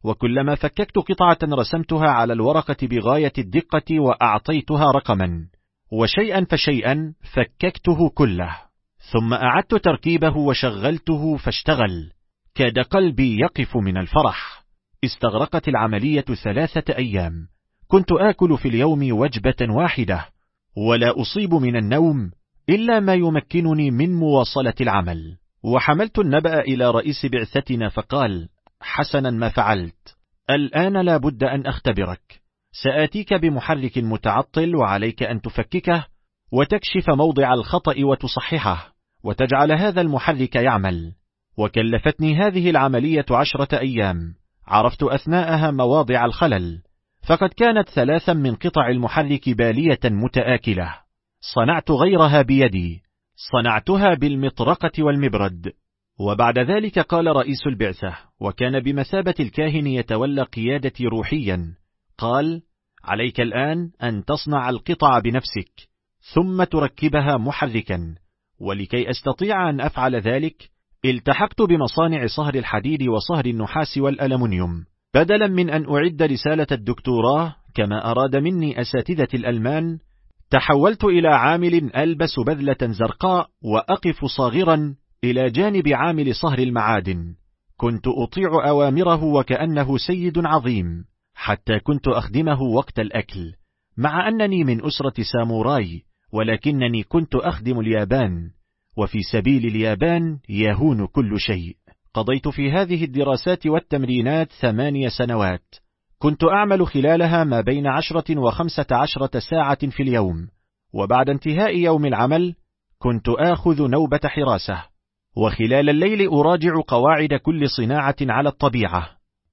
وكلما فككت قطعة رسمتها على الورقة بغاية الدقة وأعطيتها رقما، وشيئا فشيئا فككته كله، ثم أعدت تركيبه وشغلته فاشتغل، كاد قلبي يقف من الفرح. استغرقت العملية ثلاثة أيام، كنت آكل في اليوم وجبة واحدة، ولا أصيب من النوم إلا ما يمكنني من مواصلة العمل. وحملت النبأ إلى رئيس بعثتنا فقال: حسنا ما فعلت، الآن لا بد أن أختبرك، سآتيك بمحرك متعطل وعليك أن تفككه وتكشف موضع الخطأ وتصححه وتجعل هذا المحرك يعمل. وكلفتني هذه العملية عشرة أيام، عرفت أثناءها مواضع الخلل، فقد كانت ثلاثا من قطع المحرك بالية متآكلة، صنعت غيرها بيدي، صنعتها بالمطرقة والمبرد. وبعد ذلك قال رئيس البعثة، وكان بمثابة الكاهن يتولى قيادتي روحيا، قال: عليك الآن أن تصنع القطع بنفسك ثم تركبها محركا. ولكي أستطيع أن أفعل ذلك التحقت بمصانع صهر الحديد وصهر النحاس والألمنيوم، بدلا من أن أعد رسالة الدكتوراه كما أراد مني أساتذة الألمان. تحولت إلى عامل ألبس بذلة زرقاء وأقف صاغرا إلى جانب عامل صهر المعادن، كنت أطيع أوامره وكأنه سيد عظيم، حتى كنت أخدمه وقت الأكل، مع أنني من أسرة ساموراي، ولكنني كنت أخدم اليابان، وفي سبيل اليابان يهون كل شيء. قضيت في هذه الدراسات والتمرينات ثمانية سنوات، كنت أعمل خلالها ما بين عشرة وخمسة عشرة ساعة في اليوم، وبعد انتهاء يوم العمل كنت آخذ نوبة حراسة، وخلال الليل أراجع قواعد كل صناعة على الطبيعة.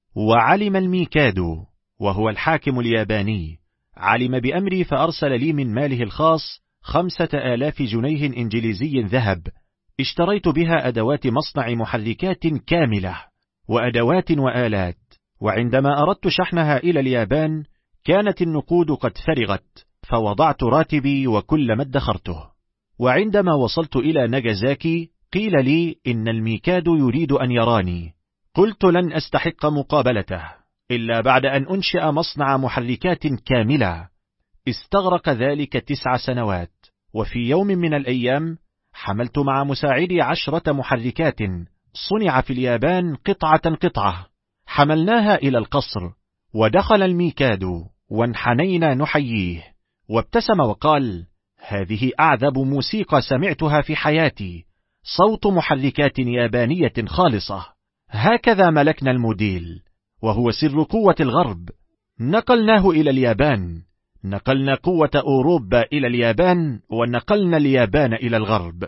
وعلم الميكادو وهو الحاكم الياباني، علم بأمري فأرسل لي من ماله الخاص خمسة آلاف جنيه إنجليزي ذهب، اشتريت بها أدوات مصنع محركات كاملة وأدوات وآلات، وعندما أردت شحنها إلى اليابان كانت النقود قد فرغت، فوضعت راتبي وكل ما ادخرته. وعندما وصلت إلى ناجازاكي قيل لي إن الميكادو يريد أن يراني، قلت لن أستحق مقابلته إلا بعد أن أنشئ مصنع محركات كاملة. استغرق ذلك تسع سنوات، وفي يوم من الأيام حملت مع مساعدي عشرة محركات صنع في اليابان قطعة قطعة، حملناها إلى القصر، ودخل الميكادو وانحنينا نحييه، وابتسم وقال: هذه أعذب موسيقى سمعتها في حياتي، صوت محركات يابانية خالصة، هكذا ملكنا الموديل، وهو سر قوة الغرب. نقلناه إلى اليابان، نقلنا قوة أوروبا إلى اليابان، ونقلنا اليابان إلى الغرب.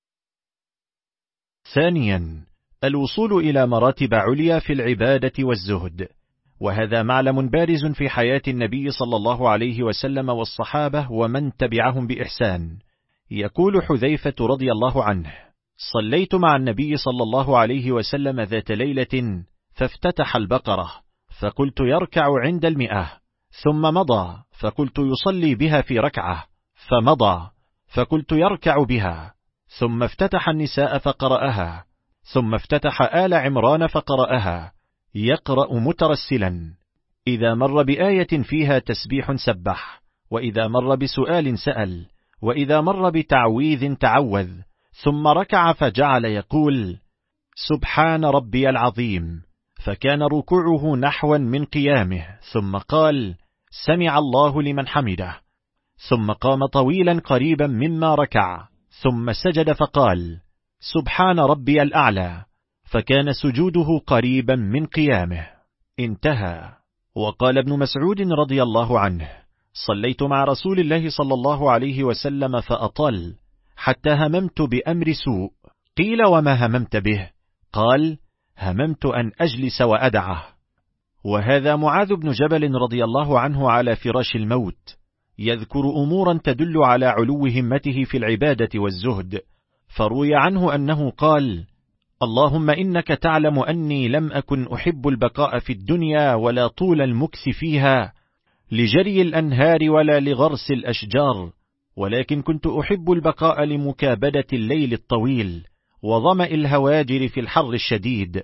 ثانيا، الوصول إلى مراتب عليا في العبادة والزهد، وهذا معلم بارز في حياة النبي صلى الله عليه وسلم والصحابة ومن تبعهم بإحسان. يقول حذيفة رضي الله عنه: صليت مع النبي صلى الله عليه وسلم ذات ليلة فافتتح البقرة، فقلت يركع عند المئة، ثم مضى فقلت يصلي بها في ركعة، فمضى فقلت يركع بها، ثم افتتح النساء فقرأها، ثم افتتح آل عمران فقرأها، يقرأ مترسلا، إذا مر بآية فيها تسبيح سبح، وإذا مر بسؤال سأل، وإذا مر بتعويذ تعوذ، ثم ركع فجعل يقول: سبحان ربي العظيم، فكان ركوعه نحوا من قيامه، ثم قال: سمع الله لمن حمده، ثم قام طويلا قريبا مما ركع، ثم سجد فقال: سبحان ربي الأعلى، فكان سجوده قريبا من قيامه. انتهى. وقال ابن مسعود رضي الله عنه: صليت مع رسول الله صلى الله عليه وسلم فأطل حتى هممت بأمر سوء. قيل: وما هممت به؟ قال: هممت أن أجلس وأدعه. وهذا معاذ بن جبل رضي الله عنه على فراش الموت، يذكر أمورا تدل على علو همته في العبادة والزهد، فروي عنه أنه قال: اللهم إنك تعلم أني لم أكن أحب البقاء في الدنيا ولا طول المكث فيها لجري الأنهار ولا لغرس الأشجار، ولكن كنت أحب البقاء لمكابدة الليل الطويل وظمأ الهواجر في الحر الشديد،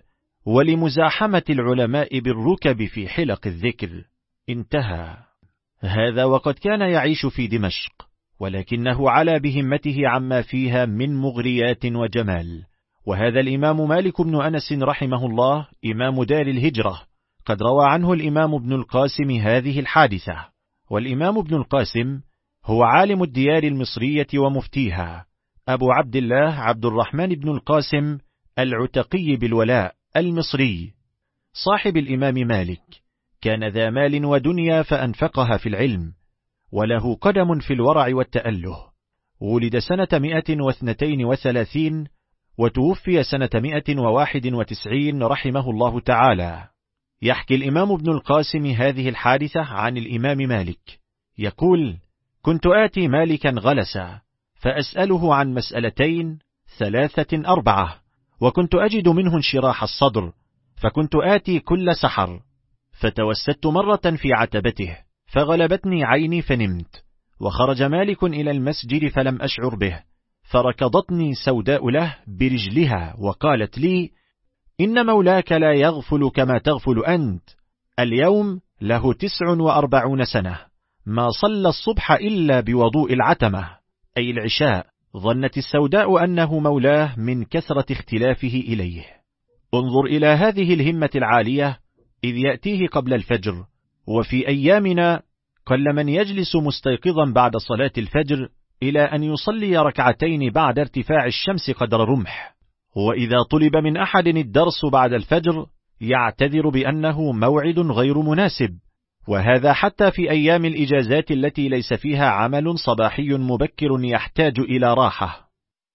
ولمزاحمة العلماء بالركب في حلق الذكر. انتهى. هذا وقد كان يعيش في دمشق، ولكنه علا بهمته عما فيها من مغريات وجمال. وهذا الإمام مالك بن أنس رحمه الله إمام دار الهجرة، قد روى عنه الإمام ابن القاسم هذه الحادثة. والإمام ابن القاسم هو عالم الديار المصرية ومفتيها، أبو عبد الله عبد الرحمن بن القاسم العتقي بالولاء المصري، صاحب الإمام مالك. كان ذا مال ودنيا فأنفقها في العلم، وله قدم في الورع والتأله. ولد سنة مئة واثنتين وثلاثين وتوفي سنة مئة وواحد وتسعين رحمه الله تعالى. يحكي الإمام ابن القاسم هذه الحادثة عن الإمام مالك، يقول: كنت آتي مالكا غلسا فأسأله عن مسألتين ثلاثة أربعة، وكنت أجد منه انشراح الصدر، فكنت آتي كل سحر، فتوسدت مرة في عتبته فغلبتني عيني فنمت، وخرج مالك إلى المسجد فلم أشعر به، فركضتني سوداء له برجلها وقالت لي: إن مولاك لا يغفل كما تغفل أنت، اليوم له تسع وأربعون سنة ما صلى الصبح إلا بوضوء العتمة أي العشاء. ظنت السوداء أنه مولاه من كثرة اختلافه إليه. انظر إلى هذه الهمة العالية، إذ يأتيه قبل الفجر، وفي أيامنا قل من يجلس مستيقظا بعد صلاة الفجر إلى أن يصلي ركعتين بعد ارتفاع الشمس قدر رمح. وإذا طلب من أحد الدرس بعد الفجر يعتذر بأنه موعد غير مناسب، وهذا حتى في أيام الإجازات التي ليس فيها عمل صباحي مبكر يحتاج إلى راحة.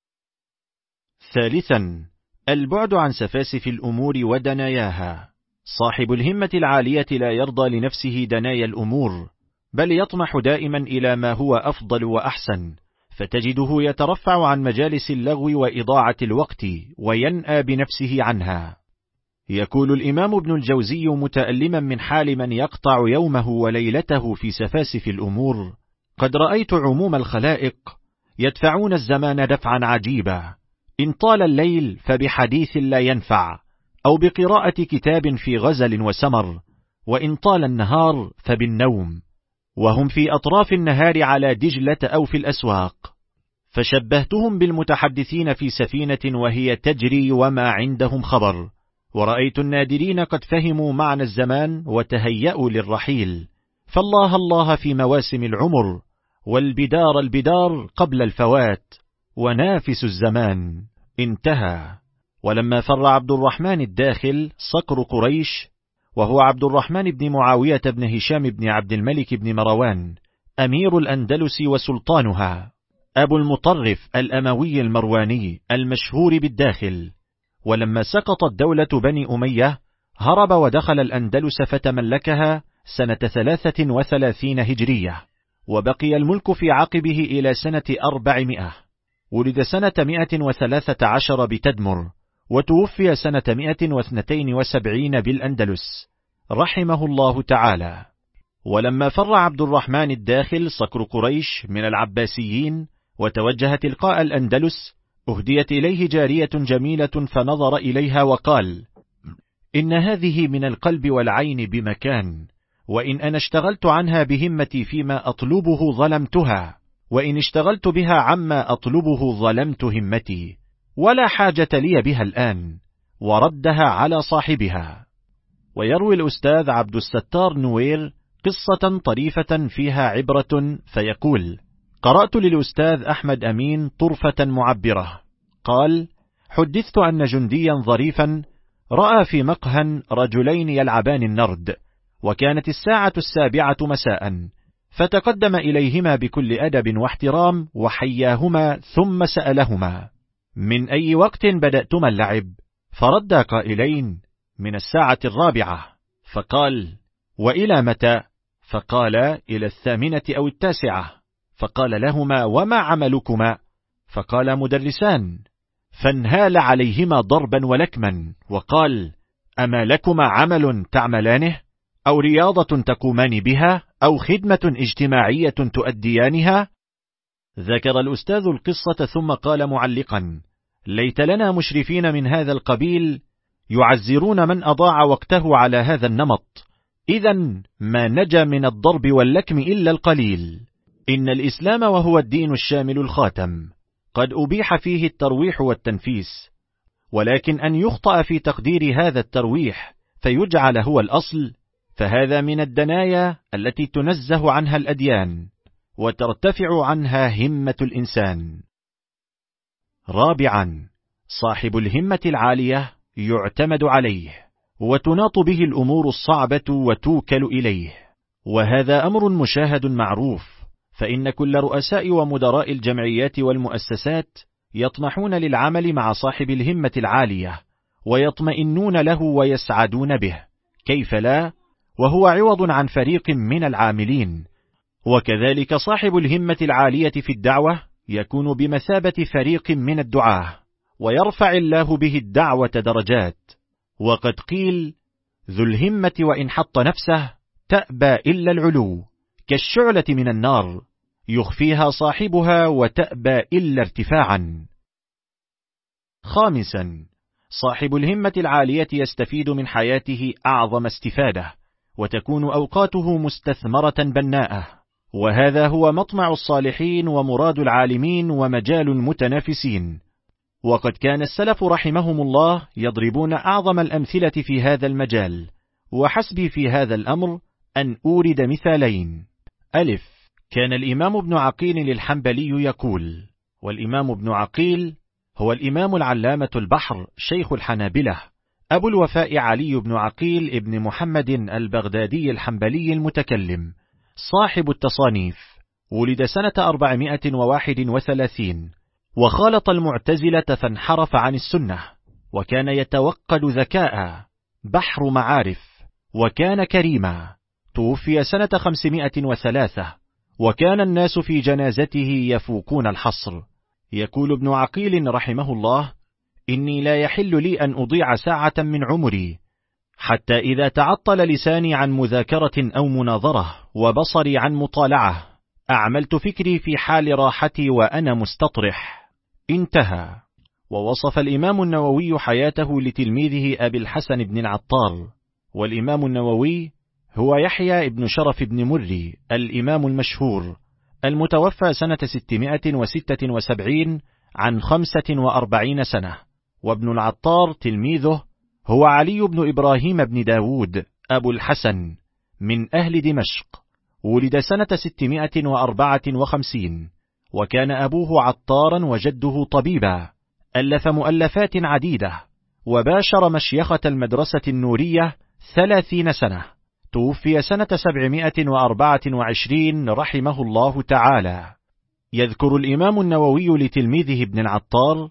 ثالثا، البعد عن سفاسف الأمور ودناياها. صاحب الهمة العالية لا يرضى لنفسه دنايا الأمور، بل يطمح دائما إلى ما هو أفضل وأحسن، فتجده يترفع عن مجالس اللغو وإضاعة الوقت وينأى بنفسه عنها. يقول الإمام ابن الجوزي متألما من حال من يقطع يومه وليلته في سفاسف الأمور: قد رأيت عموم الخلائق يدفعون الزمان دفعا عجيبا، إن طال الليل فبحديث لا ينفع، أو بقراءة كتاب في غزل وسمر، وإن طال النهار فبالنوم، وهم في أطراف النهار على دجلة أو في الأسواق. فشبهتهم بالمتحدثين في سفينة وهي تجري وما عندهم خبر، ورأيت النادرين قد فهموا معنى الزمان وتهيأوا للرحيل، فالله الله في مواسم العمر، والبدار البدار قبل الفوات، ونافس الزمان. انتهى. ولما فر عبد الرحمن الداخل صقر قريش، وهو عبد الرحمن بن معاوية بن هشام بن عبد الملك بن مروان أمير الأندلس وسلطانها، أبو المطرف الأموي المرواني المشهور بالداخل، ولما سقطت دولة بني أمية هرب ودخل الأندلس فتملكها سنة ثلاثة وثلاثين هجرية، وبقي الملك في عقبه إلى سنة أربعمائة. ولد سنة مئة وثلاثة عشر بتدمر، وتوفي سنة مئة واثنتين وسبعين بالأندلس رحمه الله تعالى. ولما فر عبد الرحمن الداخل صقر قريش من العباسيين وتوجه تلقاء الأندلس، أهديت إليه جارية جميلة فنظر إليها وقال: إن هذه من القلب والعين بمكان، وإن أنا اشتغلت عنها بهمتي فيما أطلبه ظلمتها، وإن اشتغلت بها عما أطلبه ظلمت همتي، ولا حاجة لي بها الآن، وردها على صاحبها. ويروي الأستاذ عبد الستار نوير قصة طريفة فيها عبرة فيقول: قرأت للأستاذ أحمد أمين طرفة معبرة، قال: حدثت أن جنديا ظريفا رأى في مقهى رجلين يلعبان النرد، وكانت الساعة السابعة مساء، فتقدم إليهما بكل أدب واحترام وحياهما، ثم سألهما: من أي وقت بدأتما اللعب؟ فرد قائلين: من الساعة الرابعة. فقال: وإلى متى؟ فقال: إلى الثامنة أو التاسعة. فقال لهما: وما عملكما؟ فقال: مدرسان. فانهال عليهما ضربا ولكما، وقال: أما لكما عمل تعملانه، أو رياضة تقومان بها، أو خدمة اجتماعية تؤديانها؟ ذكر الأستاذ القصة ثم قال معلقا: ليت لنا مشرفين من هذا القبيل يعزرون من أضاع وقته على هذا النمط. إذن ما نجا من الضرب واللكم إلا القليل. إن الإسلام وهو الدين الشامل الخاتم قد أبيح فيه الترويح والتنفيس، ولكن أن يخطأ في تقدير هذا الترويح فيجعل هو الأصل، فهذا من الدنايا التي تنزه عنها الأديان وترتفع عنها همة الإنسان. رابعا، صاحب الهمة العالية يعتمد عليه وتناط به الأمور الصعبة وتوكل إليه، وهذا أمر مشاهد معروف، فإن كل رؤساء ومدراء الجمعيات والمؤسسات يطمحون للعمل مع صاحب الهمة العالية ويطمئنون له ويسعدون به، كيف لا، وهو عوض عن فريق من العاملين. وكذلك صاحب الهمة العالية في الدعوة يكون بمثابة فريق من الدعاة، ويرفع الله به الدعوة درجات. وقد قيل: ذو الهمة وإن حط نفسه تأبى إلا العلو، كالشعلة من النار يخفيها صاحبها وتأبى إلا ارتفاعا. خامسا، صاحب الهمة العالية يستفيد من حياته أعظم استفادة، وتكون أوقاته مستثمرة بناءة، وهذا هو مطمع الصالحين ومراد العالمين ومجال المتنافسين. وقد كان السلف رحمهم الله يضربون أعظم الأمثلة في هذا المجال، وحسبي في هذا الأمر أن أورد مثالين. ألف، كان الإمام ابن عقيل الحنبلي يقول، والإمام ابن عقيل هو الإمام العلامة البحر شيخ الحنابلة أبو الوفاء علي بن عقيل ابن محمد البغدادي الحنبلي المتكلم صاحب التصانيف، ولد سنة أربعمائة وواحد وثلاثين، وخالط المعتزلة فانحرف عن السنة، وكان يتوقد ذكاء، بحر معارف، وكان كريما. توفي سنة خمسمائة وثلاثة، وكان الناس في جنازته يفوقون الحصر. يقول ابن عقيل رحمه الله: إني لا يحل لي أن أضيع ساعة من عمري، حتى إذا تعطل لساني عن مذاكرة أو مناظرة وبصري عن مطالعة أعملت فكري في حال راحتي وأنا مستطرح. انتهى. ووصف الإمام النووي حياته لتلميذه أبي الحسن بن العطار، والإمام النووي هو يحيى ابن شرف بن مري الإمام المشهور المتوفى سنة ستمائة وستة وسبعين عن خمسة وأربعين سنة، وابن العطار تلميذه هو علي بن إبراهيم بن داود أبو الحسن من أهل دمشق، ولد سنة ستمائة وأربعة وخمسين، وكان أبوه عطارا وجده طبيبا، ألف مؤلفات عديدة، وباشر مشيخة المدرسة النورية ثلاثين سنة. توفي سنة سبعمائة وأربعة وعشرين رحمه الله تعالى. يذكر الإمام النووي لتلميذه ابن العطار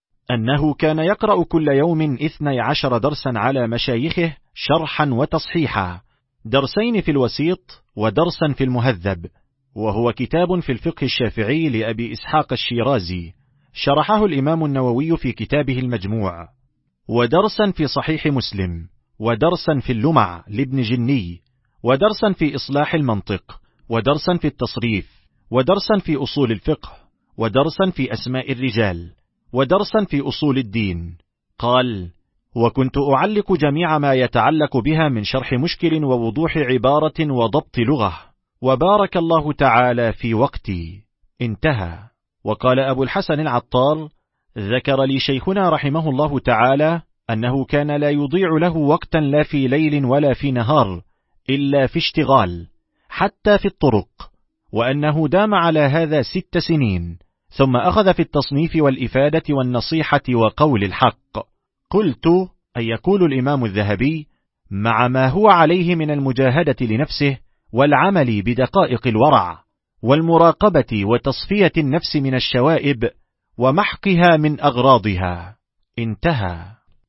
أنه كان يقرأ كل يوم اثني عشر درسا على مشايخه شرحا وتصحيحا، درسين في الوسيط ودرسا في المهذب، وهو كتاب في الفقه الشافعي لأبي إسحاق الشيرازي شرحه الإمام النووي في كتابه المجموع، ودرسا في صحيح مسلم، ودرسا في اللمع لابن جني، ودرسا في إصلاح المنطق، ودرسا في التصريف، ودرسا في أصول الفقه، ودرسا في أسماء الرجال، ودرسا في أصول الدين. قال: وكنت أعلق جميع ما يتعلق بها من شرح مشكل ووضوح عبارة وضبط لغة، وبارك الله تعالى في وقتي. انتهى. وقال أبو الحسن العطار: ذكر لي شيخنا رحمه الله تعالى أنه كان لا يضيع له وقتا لا في ليل ولا في نهار إلا في اشتغال، حتى في الطرق، وأنه دام على هذا ست سنين، ثم أخذ في التصنيف والإفادة والنصيحة وقول الحق. قلت: أن يقول الإمام الذهبي مع ما هو عليه من المجاهدة لنفسه والعمل بدقائق الورع والمراقبة وتصفية النفس من الشوائب ومحقها من أغراضها. انتهى.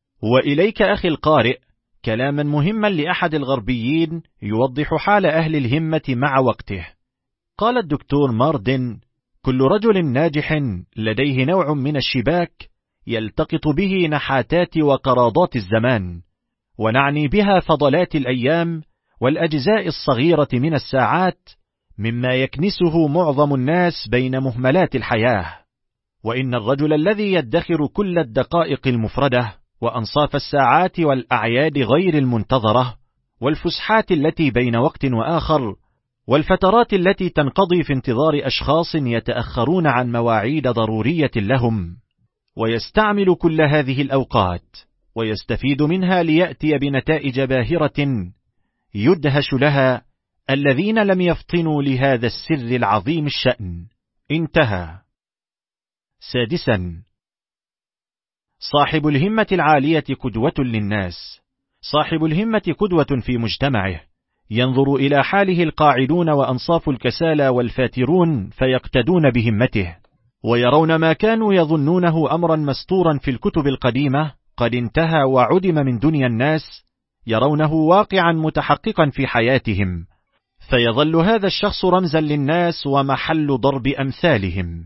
وإليك أخي القارئ كلاما مهما لأحد الغربيين يوضح حال أهل الهمة مع وقته. قال الدكتور ماردن: كل رجل ناجح لديه نوع من الشباك يلتقط به نحاتات وقراضات الزمان، ونعني بها فضلات الأيام والأجزاء الصغيرة من الساعات مما يكنسه معظم الناس بين مهملات الحياة. وإن الرجل الذي يدخر كل الدقائق المفردة وأنصاف الساعات والأعياد غير المنتظرة، والفسحات التي بين وقت وآخر، والفترات التي تنقضي في انتظار أشخاص يتأخرون عن مواعيد ضرورية لهم، ويستعمل كل هذه الأوقات ويستفيد منها ليأتي بنتائج باهرة يدهش لها الذين لم يفطنوا لهذا السر العظيم الشأن. انتهى. سادسا، صاحب الهمة العالية قدوة للناس. صاحب الهمة قدوة في مجتمعه، ينظر إلى حاله القاعدون وأنصاف الكسالى والفاترون فيقتدون بهمته، ويرون ما كانوا يظنونه أمرا مستورا في الكتب القديمة قد انتهى وعدم من دنيا الناس، يرونه واقعا متحققا في حياتهم، فيظل هذا الشخص رمزا للناس ومحل ضرب أمثالهم.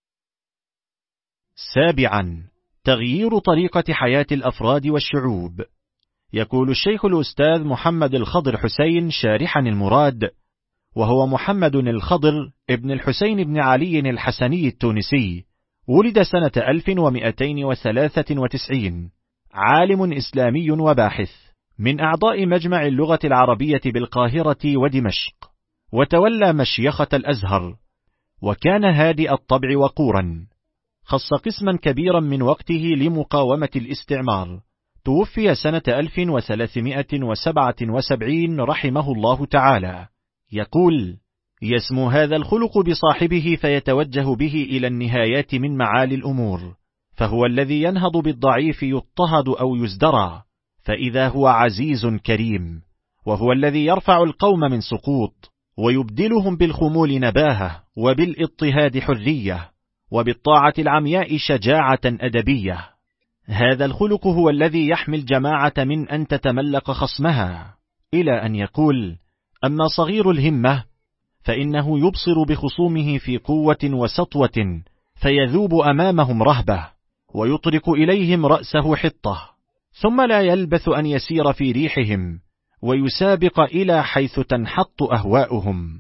سابعا، تغيير طريقة حياة الأفراد والشعوب. يقول الشيخ الأستاذ محمد الخضر حسين شارحا المراد، وهو محمد الخضر ابن الحسين بن علي الحسني التونسي، ولد سنة ألف ومئتين وثلاثة وتسعين، عالم إسلامي وباحث، من أعضاء مجمع اللغة العربية بالقاهرة ودمشق، وتولى مشيخة الأزهر، وكان هادئ الطبع وقورا، خص قسما كبيرا من وقته لمقاومة الاستعمار. توفي سنة ألف وثلاثمائة وسبعة وسبعين رحمه الله تعالى. يقول: يسمو هذا الخلق بصاحبه فيتوجه به إلى النهايات من معالي الأمور، فهو الذي ينهض بالضعيف يضطهد أو يزدرى، فإذا هو عزيز كريم، وهو الذي يرفع القوم من سقوط، ويبدلهم بالخمول نباهة، وبالاضطهاد حرية، وبالطاعة العمياء شجاعة أدبية. هذا الخلق هو الذي يحمي الجماعة من أن تتملق خصمها، إلى أن يقول: أما صغير الهمة فإنه يبصر بخصومه في قوة وسطوة، فيذوب أمامهم رهبة، ويطرق إليهم رأسه حطة، ثم لا يلبث أن يسير في ريحهم، ويسابق إلى حيث تنحط أهواؤهم.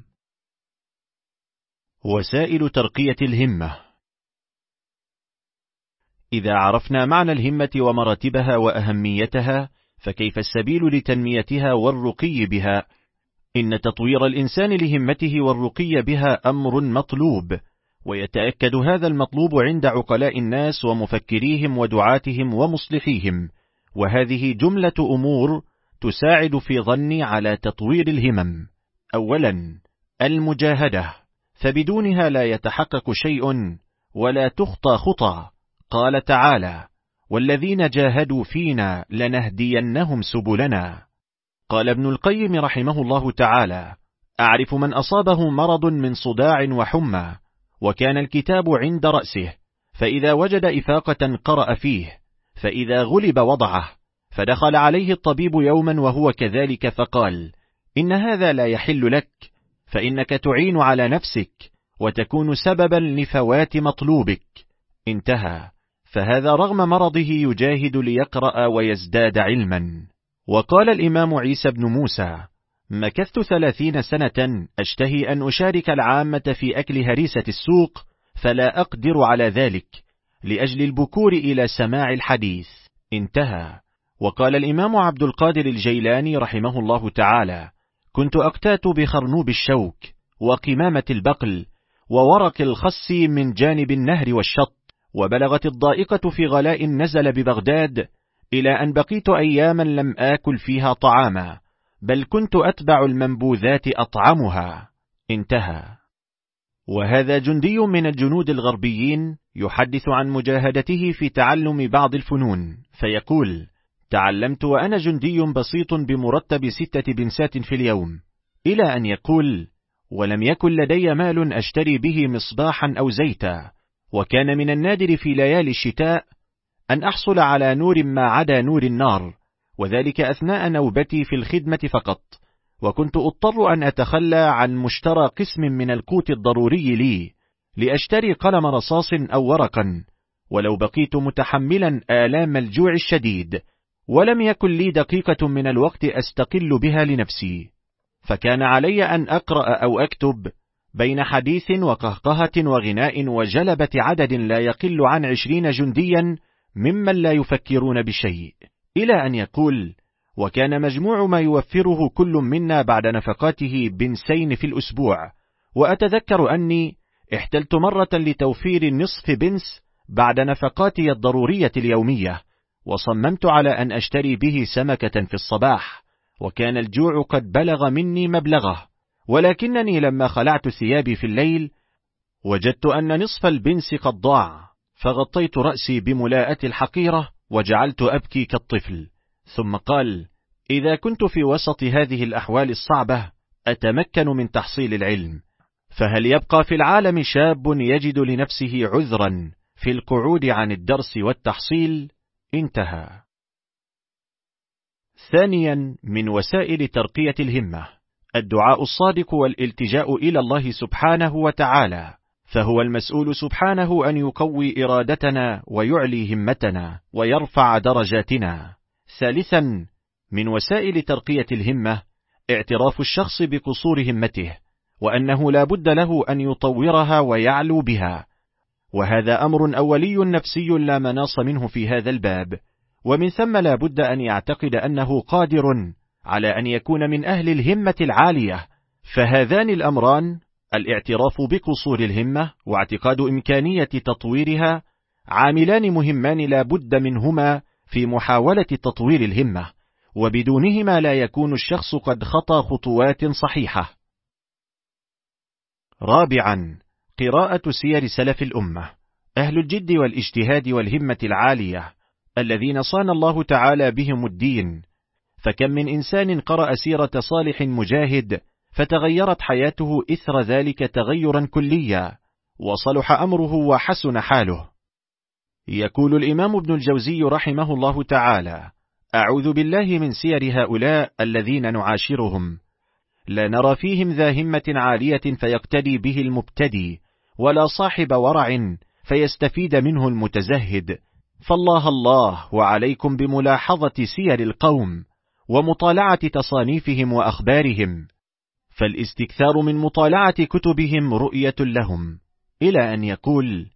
وسائل ترقية الهمة. إذا عرفنا معنى الهمة ومراتبها وأهميتها، فكيف السبيل لتنميتها والرقي بها؟ إن تطوير الإنسان لهمته والرقي بها أمر مطلوب، ويتأكد هذا المطلوب عند عقلاء الناس ومفكريهم ودعاتهم ومصلحيهم، وهذه جملة أمور تساعد في ظني على تطوير الهمم. أولا، المجاهدة، فبدونها لا يتحقق شيء ولا تخطى خطى. قال تعالى: والذين جاهدوا فينا لنهدينهم سبلنا. قال ابن القيم رحمه الله تعالى: أعرف من أصابه مرض من صداع وحمى، وكان الكتاب عند رأسه، فإذا وجد إفاقة قرأ فيه، فإذا غلب وضعه، فدخل عليه الطبيب يوما وهو كذلك، فقال: إن هذا لا يحل لك، فإنك تعين على نفسك وتكون سببا لفوات مطلوبك. انتهى. فهذا رغم مرضه يجاهد ليقرأ ويزداد علما. وقال الإمام عيسى بن موسى: مكثت ثلاثين سنة أشتهي أن أشارك العامة في أكل هريسة السوق، فلا أقدر على ذلك، لأجل البكور إلى سماع الحديث. انتهى. وقال الإمام عبد القادر الجيلاني رحمه الله تعالى: كنت أقتات بخرنوب الشوك وقمامة البقل وورق الخس من جانب النهر والشط، وبلغت الضائقة في غلاء نزل ببغداد، إلى أن بقيت أياما لم آكل فيها طعاما، بل كنت أتبع المنبوذات أطعمها. انتهى. وهذا جندي من الجنود الغربيين يحدث عن مجاهدته في تعلم بعض الفنون، فيقول: تعلمت وأنا جندي بسيط بمرتب ستة بنسات في اليوم، إلى أن يقول: ولم يكن لدي مال أشتري به مصباحا أو زيتا، وكان من النادر في ليالي الشتاء أن أحصل على نور ما عدا نور النار، وذلك أثناء نوبتي في الخدمة فقط، وكنت أضطر أن أتخلى عن مشترى قسم من القوت الضروري لي لأشتري قلم رصاص أو ورقا، ولو بقيت متحملا آلام الجوع الشديد، ولم يكن لي دقيقة من الوقت أستقل بها لنفسي، فكان علي أن أقرأ أو أكتب بين حديث وقهقهة وغناء وجلبة عدد لا يقل عن عشرين جنديا ممن لا يفكرون بشيء، إلى أن يقول: وكان مجموع ما يوفره كل منا بعد نفقاته بنسين في الأسبوع. وأتذكر أني احتلت مرة لتوفير نصف بنس بعد نفقاتي الضرورية اليومية، وصممت على أن أشتري به سمكة في الصباح، وكان الجوع قد بلغ مني مبلغه، ولكنني لما خلعت ثيابي في الليل وجدت أن نصف البنس قد ضاع، فغطيت رأسي بملاءة الحقيرة وجعلت أبكي كالطفل. ثم قال: إذا كنت في وسط هذه الأحوال الصعبة أتمكن من تحصيل العلم، فهل يبقى في العالم شاب يجد لنفسه عذرا في القعود عن الدرس والتحصيل؟ انتهى. ثانيا، من وسائل ترقية الهمة الدعاء الصادق والالتجاء إلى الله سبحانه وتعالى، فهو المسؤول سبحانه أن يقوي إرادتنا ويعلي همتنا ويرفع درجاتنا. ثالثا، من وسائل ترقية الهمة اعتراف الشخص بقصور همته، وأنه لا بد له أن يطورها ويعلو بها، وهذا أمر أولي نفسي لا مناص منه في هذا الباب، ومن ثم لا بد أن يعتقد أنه قادر على أن يكون من أهل الهمة العالية. فهذان الأمران، الاعتراف بقصور الهمة واعتقاد إمكانية تطويرها، عاملان مهمان لا بد منهما في محاولة تطوير الهمة، وبدونهما لا يكون الشخص قد خطى خطوات صحيحة. رابعا، قراءة سير سلف الأمة، أهل الجد والاجتهاد والهمة العالية الذين صان الله تعالى بهم الدين، فكم من إنسان قرأ سيرة صالح مجاهد فتغيرت حياته إثر ذلك تغيرا كليا، وصلح أمره وحسن حاله. يقول الإمام ابن الجوزي رحمه الله تعالى: أعوذ بالله من سير هؤلاء الذين نعاشرهم، لا نرى فيهم ذا همة عالية فيقتدي به المبتدي، ولا صاحب ورع فيستفيد منه المتزهد، فالله الله وعليكم بملاحظة سير القوم ومطالعة تصانيفهم وأخبارهم، فالاستكثار من مطالعة كتبهم رؤية لهم، إلى أن يقول: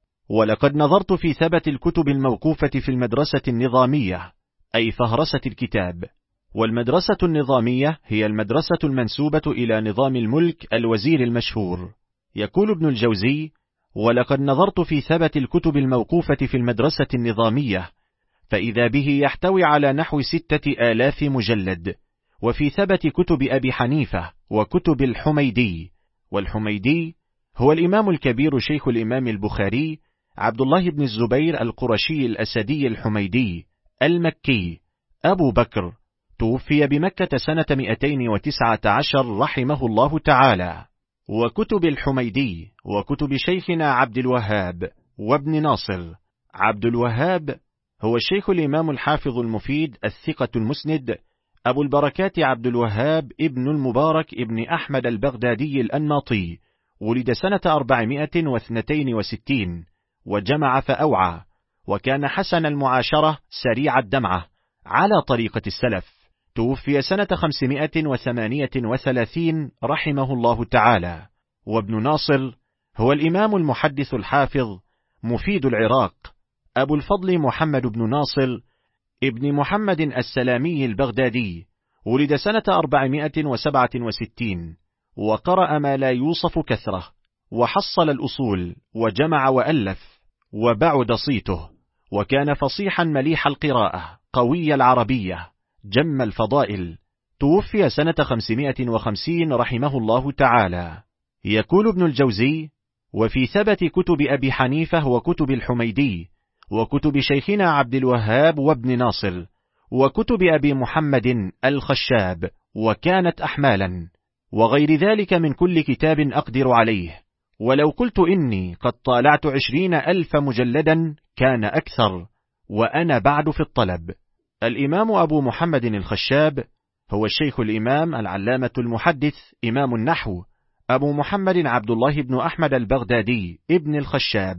ولقد نظرت في ثبت الكتب الموقوفة في المدرسة النظامية، أي فهرسة الكتاب، والمدرسة النظامية هي المدرسة المنسوبة إلى نظام الملك الوزير المشهور. يقول ابن الجوزي: ولقد نظرت في ثبت الكتب الموقوفة في المدرسة النظامية، فإذا به يحتوي على نحو ستة آلاف مجلد، وفي ثبت كتب أبي حنيفة وكتب الحميدي، والحميدي هو الإمام الكبير شيخ الإمام البخاري عبد الله بن الزبير القرشي الأسدي الحميدي المكي أبو بكر، توفي بمكة سنة مئتين وتسعة عشر رحمه الله تعالى. وكتب الحميدي وكتب شيخنا عبد الوهاب وابن ناصر. عبد الوهاب هو الشيخ الإمام الحافظ المفيد الثقة المسند أبو البركات عبد الوهاب ابن المبارك ابن أحمد البغدادي الأنماطي، ولد سنة أربعمائة واثنين وستين، وجمع فأوعى، وكان حسن المعاشرة سريع الدمعة على طريقة السلف، توفي سنة خمسمائة وثمانية وثلاثين رحمه الله تعالى. وابن ناصر هو الإمام المحدث الحافظ مفيد العراق أبو الفضل محمد بن ناصر ابن محمد السلامي البغدادي، ولد سنة أربعمائة وسبعة وستين، وقرأ ما لا يوصف كثرة، وحصل الأصول، وجمع وألف، وبعد صيته، وكان فصيحا مليح القراءة قوي العربية جم الفضائل، توفي سنة خمسمائة وخمسين رحمه الله تعالى. يقول ابن الجوزي: وفي ثبت كتب أبي حنيفة وكتب الحميدي وكتب شيخنا عبد الوهاب وابن ناصر وكتب أبي محمد الخشاب، وكانت أحمالا، وغير ذلك من كل كتاب أقدر عليه، ولو قلت إني قد طالعت عشرين ألف مجلدا كان أكثر، وأنا بعد في الطلب. الإمام أبو محمد الخشاب هو الشيخ الإمام العلامة المحدث إمام النحو أبو محمد عبد الله بن أحمد البغدادي ابن الخشاب،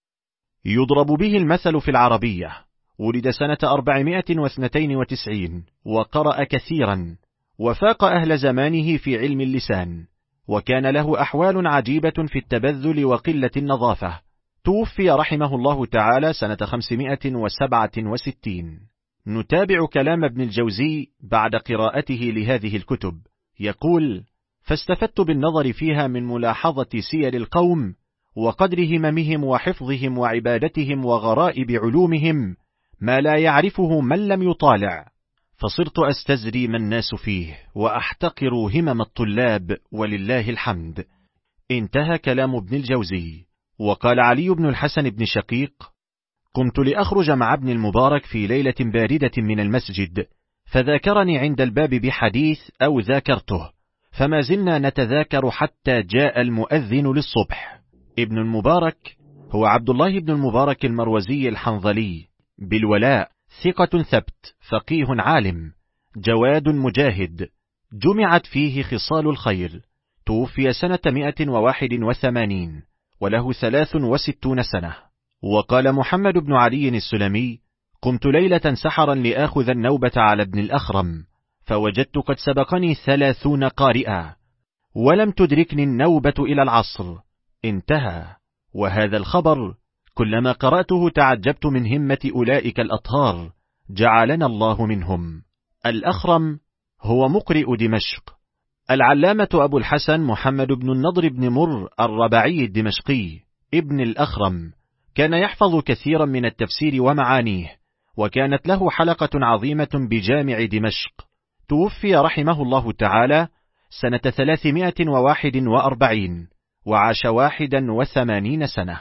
يضرب به المثل في العربية، ولد سنة أربعمائة واثنين وتسعين، وقرأ كثيرا، وفاق أهل زمانه في علم اللسان، وكان له أحوال عجيبة في التبذل وقلة النظافة، توفي رحمه الله تعالى سنة خمسمائة وسبعة وستين. نتابع كلام ابن الجوزي بعد قراءته لهذه الكتب. يقول: فاستفدت بالنظر فيها من ملاحظة سير القوم وقدر هممهم وحفظهم وعبادتهم وغرائب علومهم ما لا يعرفه من لم يطالع، فصرت أستزري ما الناس فيه وأحتقر همم الطلاب ولله الحمد. انتهى كلام ابن الجوزي. وقال علي بن الحسن بن شقيق: قمت لأخرج مع ابن المبارك في ليلة باردة من المسجد، فذاكرني عند الباب بحديث أو ذاكرته، فما زلنا نتذاكر حتى جاء المؤذن للصبح. ابن المبارك هو عبد الله بن المبارك المروزي الحنظلي بالولاء، ثقة ثبت، فقيه عالم، جواد مجاهد، جمعت فيه خصال الخير. توفي سنة مئة وواحد وثمانين وله ثلاث وستون سنة. وقال محمد بن علي السلمي: قمت ليلة سحرا لآخذ النوبة على ابن الأخرم، فوجدت قد سبقني ثلاثون قارئا، ولم تدركني النوبة إلى العصر. انتهى. وهذا الخبر كلما قرأته تعجبت من همة أولئك الأطهار، جعلنا الله منهم. الأخرم هو مقرئ دمشق. العلامة أبو الحسن محمد بن النضر بن مر الربعي الدمشقي ابن الأخرم كان يحفظ كثيرا من التفسير ومعانيه، وكانت له حلقة عظيمة بجامع دمشق. توفي رحمه الله تعالى سنة ثلاثمائة وواحد وأربعين وعاش واحدا وثمانين سنة.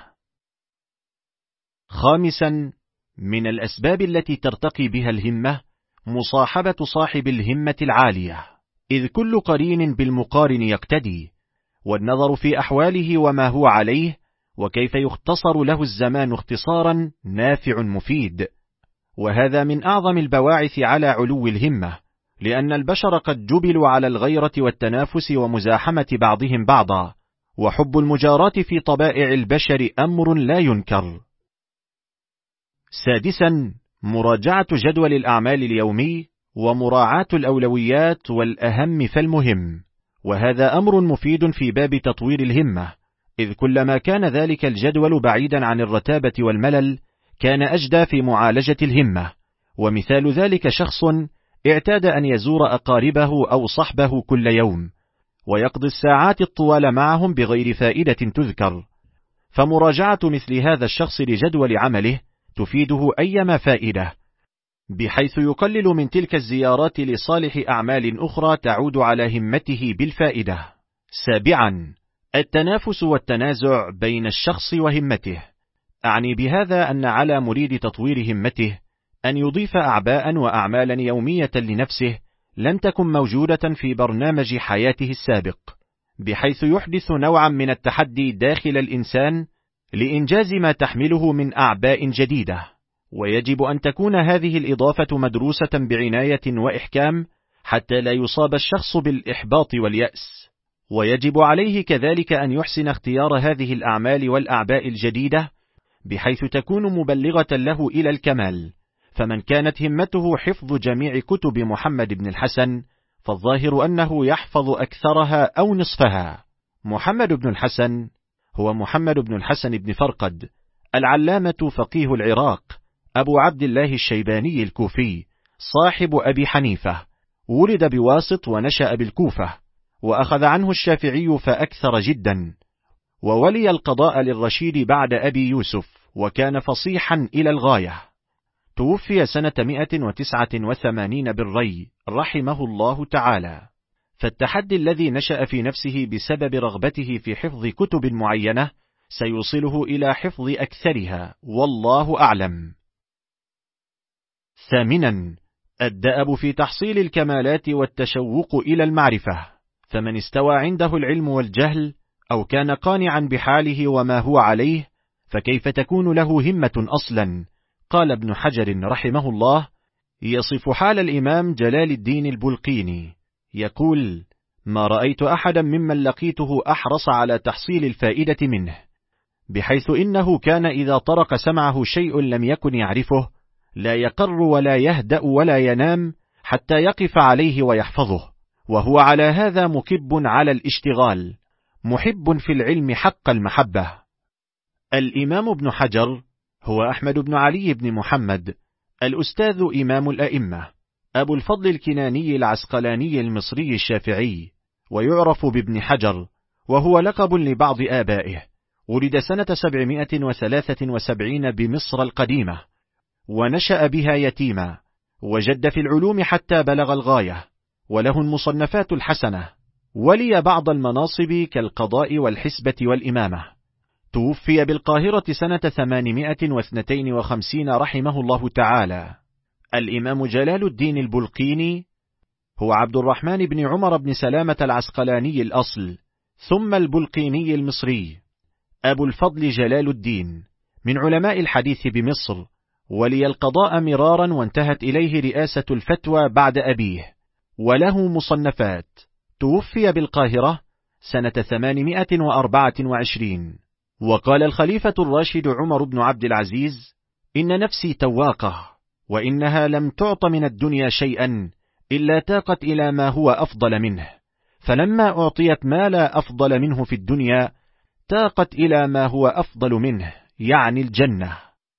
خامسا، من الأسباب التي ترتقي بها الهمة مصاحبة صاحب الهمة العالية، إذ كل قرين بالمقارن يقتدي، والنظر في أحواله وما هو عليه وكيف يختصر له الزمان اختصارا نافع مفيد. وهذا من أعظم البواعث على علو الهمة، لأن البشر قد جبلوا على الغيرة والتنافس ومزاحمة بعضهم بعضا، وحب المجاراة في طبائع البشر أمر لا ينكر. سادسا، مراجعة جدول الأعمال اليومي ومراعاة الأولويات والأهم فالمهم، وهذا أمر مفيد في باب تطوير الهمة، إذ كلما كان ذلك الجدول بعيدا عن الرتابة والملل كان أجدى في معالجة الهمة. ومثال ذلك شخص اعتاد أن يزور أقاربه أو صحبه كل يوم ويقضي الساعات الطوال معهم بغير فائدة تذكر، فمراجعة مثل هذا الشخص لجدول عمله تفيده أيما فائدة، بحيث يقلل من تلك الزيارات لصالح أعمال أخرى تعود على همته بالفائدة. سابعا، التنافس والتنازع بين الشخص وهمته. أعني بهذا أن على مريد تطوير همته أن يضيف أعباء وأعمالا يومية لنفسه لم تكن موجودة في برنامج حياته السابق، بحيث يحدث نوعا من التحدي داخل الإنسان لإنجاز ما تحمله من أعباء جديدة. ويجب أن تكون هذه الإضافة مدروسة بعناية وإحكام حتى لا يصاب الشخص بالإحباط واليأس. ويجب عليه كذلك أن يحسن اختيار هذه الأعمال والأعباء الجديدة بحيث تكون مبلغة له إلى الكمال. فمن كانت همته حفظ جميع كتب محمد بن الحسن فالظاهر أنه يحفظ أكثرها أو نصفها. محمد بن الحسن هو محمد بن الحسن بن فرقد العلامة فقيه العراق، أبو عبد الله الشيباني الكوفي، صاحب أبي حنيفة، ولد بواسط ونشأ بالكوفة، وأخذ عنه الشافعي فأكثر جدا، وولي القضاء للرشيد بعد أبي يوسف، وكان فصيحا إلى الغاية. توفي سنة مئة وتسعة وثمانين بالري رحمه الله تعالى. فالتحدي الذي نشأ في نفسه بسبب رغبته في حفظ كتب معينة سيوصله إلى حفظ أكثرها، والله أعلم. ثامنا، الدأب في تحصيل الكمالات والتشوق إلى المعرفة. فمن استوى عنده العلم والجهل أو كان قانعا بحاله وما هو عليه فكيف تكون له همة أصلا؟ قال ابن حجر رحمه الله يصف حال الإمام جلال الدين البلقيني يقول: ما رأيت أحدا ممن لقيته أحرص على تحصيل الفائدة منه، بحيث إنه كان إذا طرق سمعه شيء لم يكن يعرفه لا يقر ولا يهدأ ولا ينام حتى يقف عليه ويحفظه، وهو على هذا مكب على الاشتغال، محب في العلم حق المحبة. الإمام ابن حجر هو أحمد بن علي بن محمد، الأستاذ إمام الأئمة، أبو الفضل الكناني العسقلاني المصري الشافعي، ويعرف بابن حجر، وهو لقب لبعض آبائه. ولد سنة سبعمائة وثلاثة وسبعين بمصر القديمة، ونشأ بها يتيما، وجد في العلوم حتى بلغ الغاية، وله المصنفات الحسنة، ولي بعض المناصب كالقضاء والحسبة والإمامة. توفي بالقاهرة سنة ثمانمائة واثنين وخمسين رحمه الله تعالى. الإمام جلال الدين البلقيني هو عبد الرحمن بن عمر بن سلامة العسقلاني الأصل، ثم البلقيني المصري، أبو الفضل جلال الدين، من علماء الحديث بمصر، ولي القضاء مرارا وانتهت إليه رئاسة الفتوى بعد أبيه، وله مصنفات. توفي بالقاهرة سنة ثمانمائة وأربعة وعشرين. وقال الخليفة الراشد عمر بن عبد العزيز: إن نفسي تواقة، وإنها لم تعط من الدنيا شيئا إلا تاقت إلى ما هو أفضل منه، فلما أعطيت ما لا أفضل منه في الدنيا تاقت إلى ما هو أفضل منه، يعني الجنة.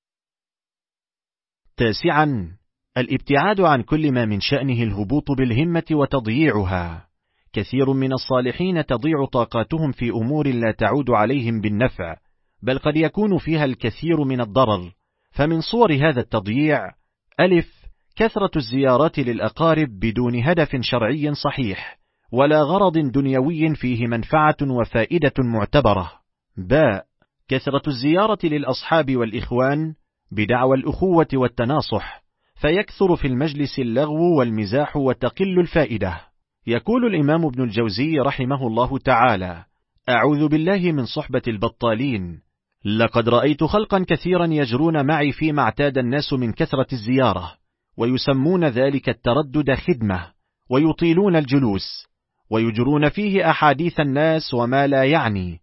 تاسعا: الابتعاد عن كل ما من شأنه الهبوط بالهمة وتضييعها. كثير من الصالحين تضيع طاقاتهم في أمور لا تعود عليهم بالنفع، بل قد يكون فيها الكثير من الضرر. فمن صور هذا التضييع: ألف، كثرة الزيارات للأقارب بدون هدف شرعي صحيح، ولا غرض دنيوي فيه منفعة وفائدة معتبرة. باء، كثرة الزيارة للأصحاب والإخوان بدعوى الأخوة والتناصح، فيكثر في المجلس اللغو والمزاح وتقل الفائدة. يقول الإمام ابن الجوزي رحمه الله تعالى: أعوذ بالله من صحبة البطالين، لقد رأيت خلقا كثيرا يجرون معي فيما اعتاد الناس من كثرة الزيارة، ويسمون ذلك التردد خدمة، ويطيلون الجلوس، ويجرون فيه أحاديث الناس وما لا يعني،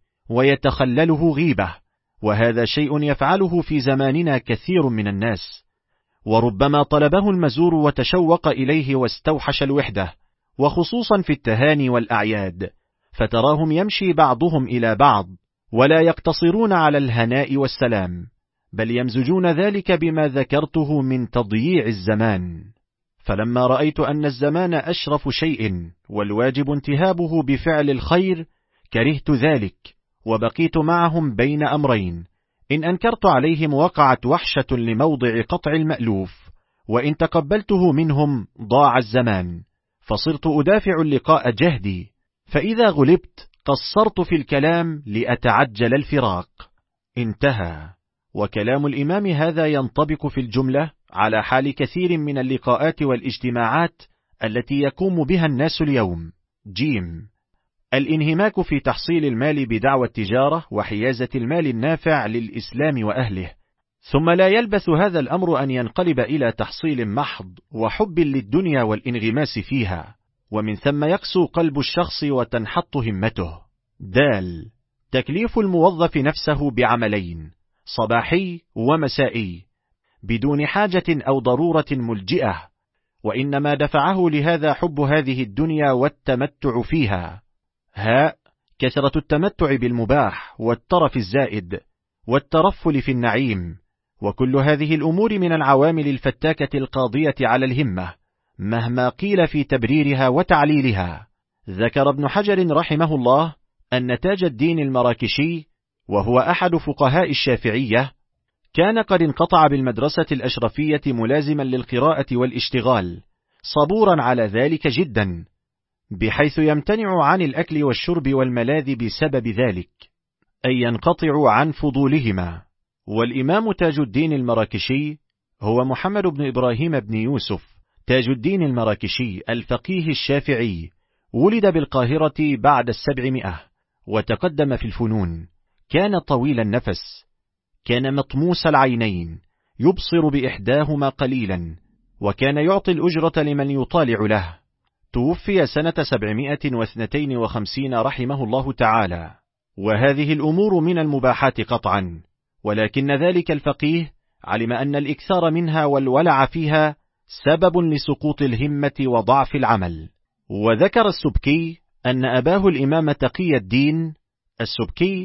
ويتخلله غيبة، وهذا شيء يفعله في زماننا كثير من الناس، وربما طلبه المزور وتشوق إليه واستوحش الوحدة، وخصوصا في التهاني والأعياد، فتراهم يمشي بعضهم إلى بعض، ولا يقتصرون على الهناء والسلام، بل يمزجون ذلك بما ذكرته من تضييع الزمان. فلما رأيت أن الزمان أشرف شيء والواجب انتهابه بفعل الخير كرهت ذلك، وبقيت معهم بين أمرين: إن أنكرت عليهم وقعت وحشة لموضع قطع المألوف، وإن تقبلته منهم ضاع الزمان، فصرت أدافع اللقاء جهدي، فإذا غلبت قصرت في الكلام لأتعجل الفراق. انتهى. وكلام الإمام هذا ينطبق في الجملة على حال كثير من اللقاءات والاجتماعات التي يقوم بها الناس اليوم. جيم، الانهماك في تحصيل المال بدعوى التجارة وحيازة المال النافع للإسلام وأهله، ثم لا يلبث هذا الأمر أن ينقلب إلى تحصيل محض وحب للدنيا والانغماس فيها، ومن ثم يقسو قلب الشخص وتنحط همته. دال، تكليف الموظف نفسه بعملين صباحي ومسائي بدون حاجة أو ضرورة ملجئة، وإنما دفعه لهذا حب هذه الدنيا والتمتع فيها. هاء، كثرة التمتع بالمباح والترف الزائد والترفل في النعيم، وكل هذه الأمور من العوامل الفتاكة القاضية على الهمة مهما قيل في تبريرها وتعليلها. ذكر ابن حجر رحمه الله أن تاج الدين المراكشي، وهو أحد فقهاء الشافعية، كان قد انقطع بالمدرسة الأشرفية ملازما للقراءة والاشتغال، صبورا على ذلك جدا، بحيث يمتنع عن الأكل والشرب والملاذ بسبب ذلك، أي ينقطع عن فضولهما. والإمام تاج الدين المراكشي هو محمد بن إبراهيم بن يوسف تاج الدين المراكشي الفقيه الشافعي، ولد بالقاهرة بعد السبعمائة، وتقدم في الفنون. كان طويل النفس، كان مطموس العينين، يبصر بإحداهما قليلا، وكان يعطي الأجرة لمن يطالع له. توفي سنة سبعمائة واثنين وخمسين رحمه الله تعالى. وهذه الأمور من المباحات قطعا، ولكن ذلك الفقيه علم أن الإكثار منها والولع فيها سبب لسقوط الهمة وضعف العمل. وذكر السبكي أن أباه الإمام تقي الدين السبكي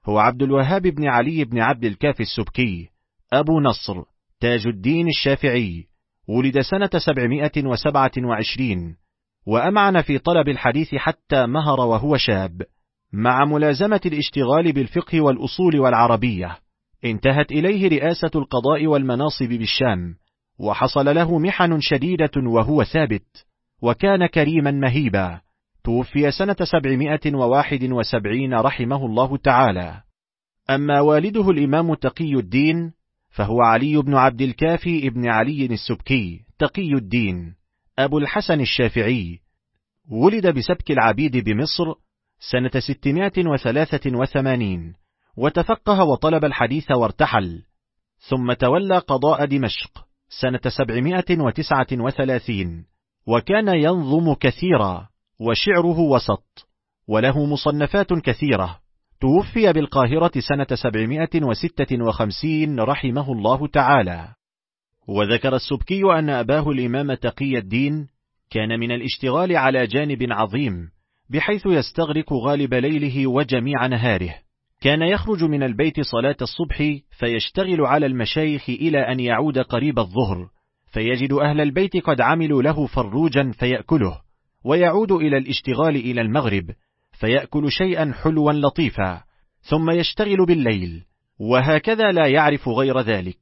هو عبد الوهاب بن علي بن عبد الكافي السبكي أبو نصر تاج الدين الشافعي، ولد سنة سبعمائة وسبعة وعشرين، وأمعن في طلب الحديث حتى مهر وهو شاب، مع ملازمة الاشتغال بالفقه والأصول والعربية. انتهت إليه رئاسة القضاء والمناصب بالشام، وحصل له محن شديدة وهو ثابت، وكان كريما مهيبا. توفي سنة سبعمائة وواحد وسبعين رحمه الله تعالى. أما والده الإمام تقي الدين فهو علي بن عبد الكافي ابن علي السبكي تقي الدين أبو الحسن الشافعي، ولد بسبك العبيد بمصر سنة ستمائة وثلاثة وثمانين، وتفقه وطلب الحديث وارتحل، ثم تولى قضاء دمشق سنة سبعمائة وتسعة وثلاثين، وكان ينظم كثيرا وشعره وسط، وله مصنفات كثيرة. توفي بالقاهرة سنة سبعمائة وستة وخمسين رحمه الله تعالى. وذكر السبكي أن أباه الإمام تقي الدين كان من الاشتغال على جانب عظيم، بحيث يستغرق غالب ليله وجميع نهاره. كان يخرج من البيت صلاة الصبح فيشتغل على المشايخ إلى أن يعود قريب الظهر، فيجد أهل البيت قد عملوا له فروجا فيأكله، ويعود إلى الاشتغال إلى المغرب فيأكل شيئا حلوا لطيفا، ثم يشتغل بالليل، وهكذا لا يعرف غير ذلك.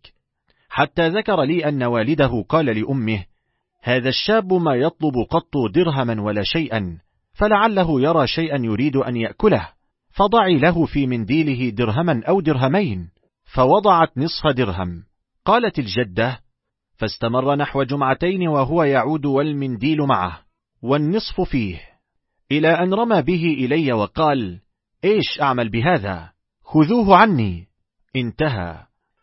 حتى ذكر لي أن والده قال لأمه: هذا الشاب ما يطلب قط درهما ولا شيئا، فلعله يرى شيئا يريد أن يأكله، فضعي له في منديله درهما أو درهمين، فوضعت نصف درهم. قالت الجدة: فاستمر نحو جمعتين وهو يعود والمنديل معه والنصف فيه، إلى أن رمى به إلي وقال: إيش أعمل بهذا؟ خذوه عني. انتهى.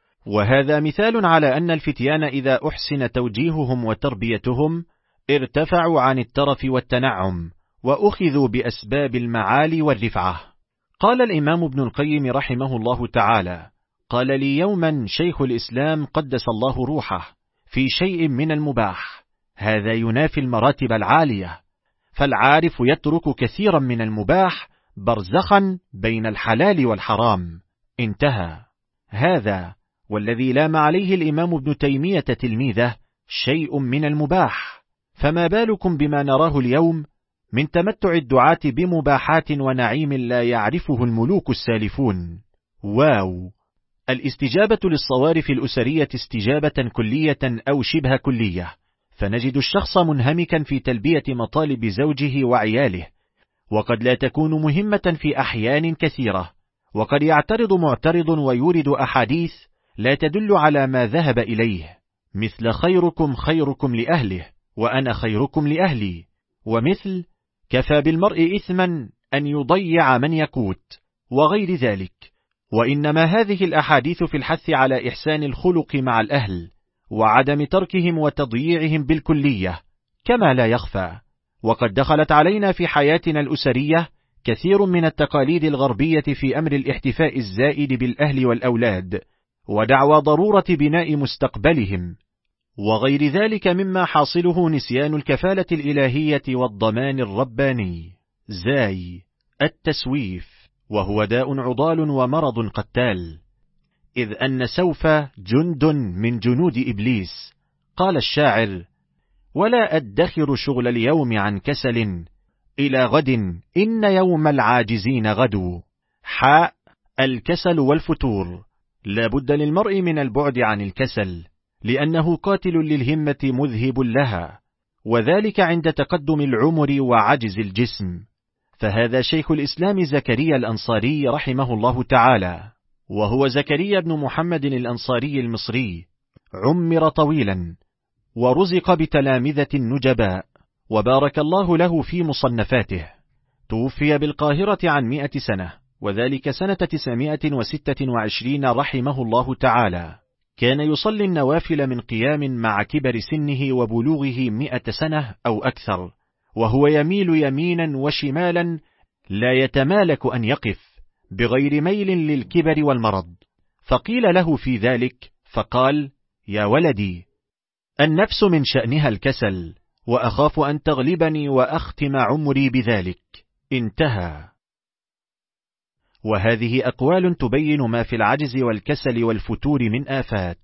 وهذا مثال على أن الفتيان إذا أحسن توجيههم وتربيتهم ارتفعوا عن الترف والتنعم، وأخذوا بأسباب المعالي والرفعة. قال الإمام ابن القيم رحمه الله تعالى: قال لي يوما شيخ الإسلام قدس الله روحه في شيء من المباح: هذا ينافي المراتب العالية، فالعارف يترك كثيرا من المباح برزخا بين الحلال والحرام. انتهى. هذا والذي لام عليه الإمام ابن تيمية تلميذه شيء من المباح، فما بالكم بما نراه اليوم من تمتع الدعاة بمباحات ونعيم لا يعرفه الملوك السالفون. واو. الاستجابة للصوارف الأسرية استجابة كلية أو شبه كلية، فنجد الشخص منهمكا في تلبية مطالب زوجه وعياله، وقد لا تكون مهمة في أحيان كثيرة، وقد يعترض معترض ويورد أحاديث لا تدل على ما ذهب إليه، مثل خيركم خيركم لأهله وأنا خيركم لأهلي، ومثل كفى بالمرء إثما أن يضيع من يقوت، وغير ذلك. وإنما هذه الأحاديث في الحث على إحسان الخلق مع الأهل وعدم تركهم وتضييعهم بالكلية، كما لا يخفى. وقد دخلت علينا في حياتنا الأسرية كثير من التقاليد الغربية في أمر الاحتفاء الزائد بالأهل والأولاد، ودعوى ضرورة بناء مستقبلهم، وغير ذلك مما حاصله نسيان الكفالة الإلهية والضمان الرباني. زاي التسويف، وهو داء عضال ومرض قتال، إذ أن سوف جند من جنود إبليس. قال الشاعر: ولا أدخر شغل اليوم عن كسل، إلى غد إن يوم العاجزين غدو. حاء الكسل والفتور. لا بد للمرء من البعد عن الكسل، لأنه قاتل للهمة مذهب لها، وذلك عند تقدم العمر وعجز الجسم. فهذا شيخ الإسلام زكريا الأنصاري رحمه الله تعالى، وهو زكريا بن محمد الأنصاري المصري، عمر طويلا ورزق بتلامذة نجباء، وبارك الله له في مصنفاته. توفي بالقاهرة عن مئة سنة، وذلك سنة تسعمائة وستة وعشرين رحمه الله تعالى. كان يصلي النوافل من قيام مع كبر سنه وبلوغه مئة سنة أو أكثر، وهو يميل يمينا وشمالا لا يتمالك أن يقف، بغير ميل للكبر والمرض. فقيل له في ذلك فقال: يا ولدي، النفس من شأنها الكسل، وأخاف أن تغلبني وأختم عمري بذلك. انتهى. وهذه أقوال تبين ما في العجز والكسل والفتور من آفات.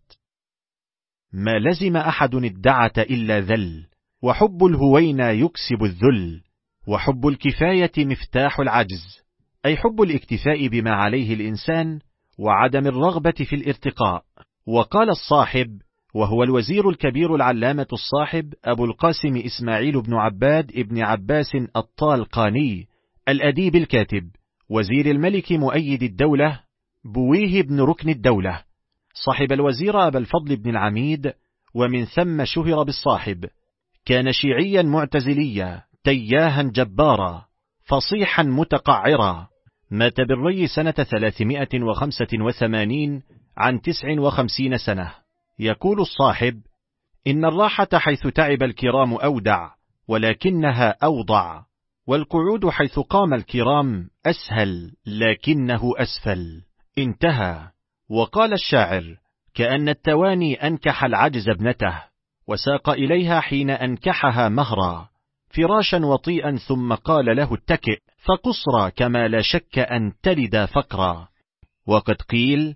ما لزم أحد الدعة إلا ذل، وحب الهوينا يكسب الذل، وحب الكفاية مفتاح العجز، أي حب الاكتفاء بما عليه الإنسان وعدم الرغبة في الارتقاء. وقال الصاحب، وهو الوزير الكبير العلامة الصاحب أبو القاسم إسماعيل بن عباد ابن عباس الطالقاني الأديب الكاتب، وزير الملك مؤيد الدولة بويه بن ركن الدولة، صاحب الوزير أبا الفضل بن العميد، ومن ثم شهر بالصاحب. كان شيعيا معتزليا تياها جبارا فصيحا متقعرا، مات بالري سنة ثلاثمائة وخمسة وثمانين عن تسع وخمسين سنة. يقول الصاحب: إن الراحة حيث تعب الكرام أودع، ولكنها أوضع، والقعود حيث قام الكرام أسهل، لكنه أسفل. انتهى. وقال الشاعر: كأن التواني أنكح العجز ابنته، وساق إليها حين أنكحها مهرا، فراشا وطيئا، ثم قال له اتكئ، فقصرا كما لا شك أن تلد فقرا. وقد قيل: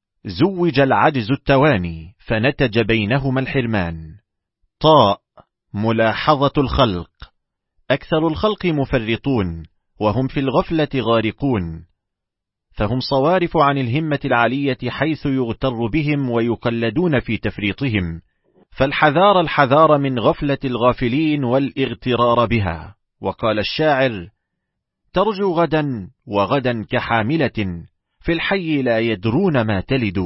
زوج العجز التواني فنتج بينهما الحرمان. طاء ملاحظة الخلق. أكثر الخلق مفرطون، وهم في الغفلة غارقون، فهم صوارف عن الهمة العالية، حيث يغتر بهم ويقلدون في تفريطهم، فالحذار الحذار من غفلة الغافلين والاغترار بها. وقال الشاعر: ترجو غدا وغدا كحاملة، في الحي لا يدرون ما تلد.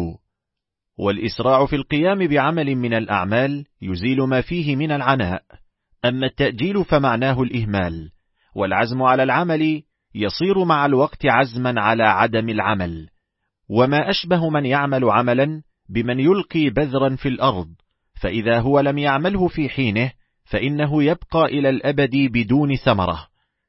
والإسراع في القيام بعمل من الأعمال يزيل ما فيه من العناء، أما التأجيل فمعناه الإهمال، والعزم على العمل يصير مع الوقت عزما على عدم العمل. وما أشبه من يعمل عملا بمن يلقي بذرا في الأرض، فإذا هو لم يعمله في حينه فإنه يبقى إلى الأبد بدون ثمرة.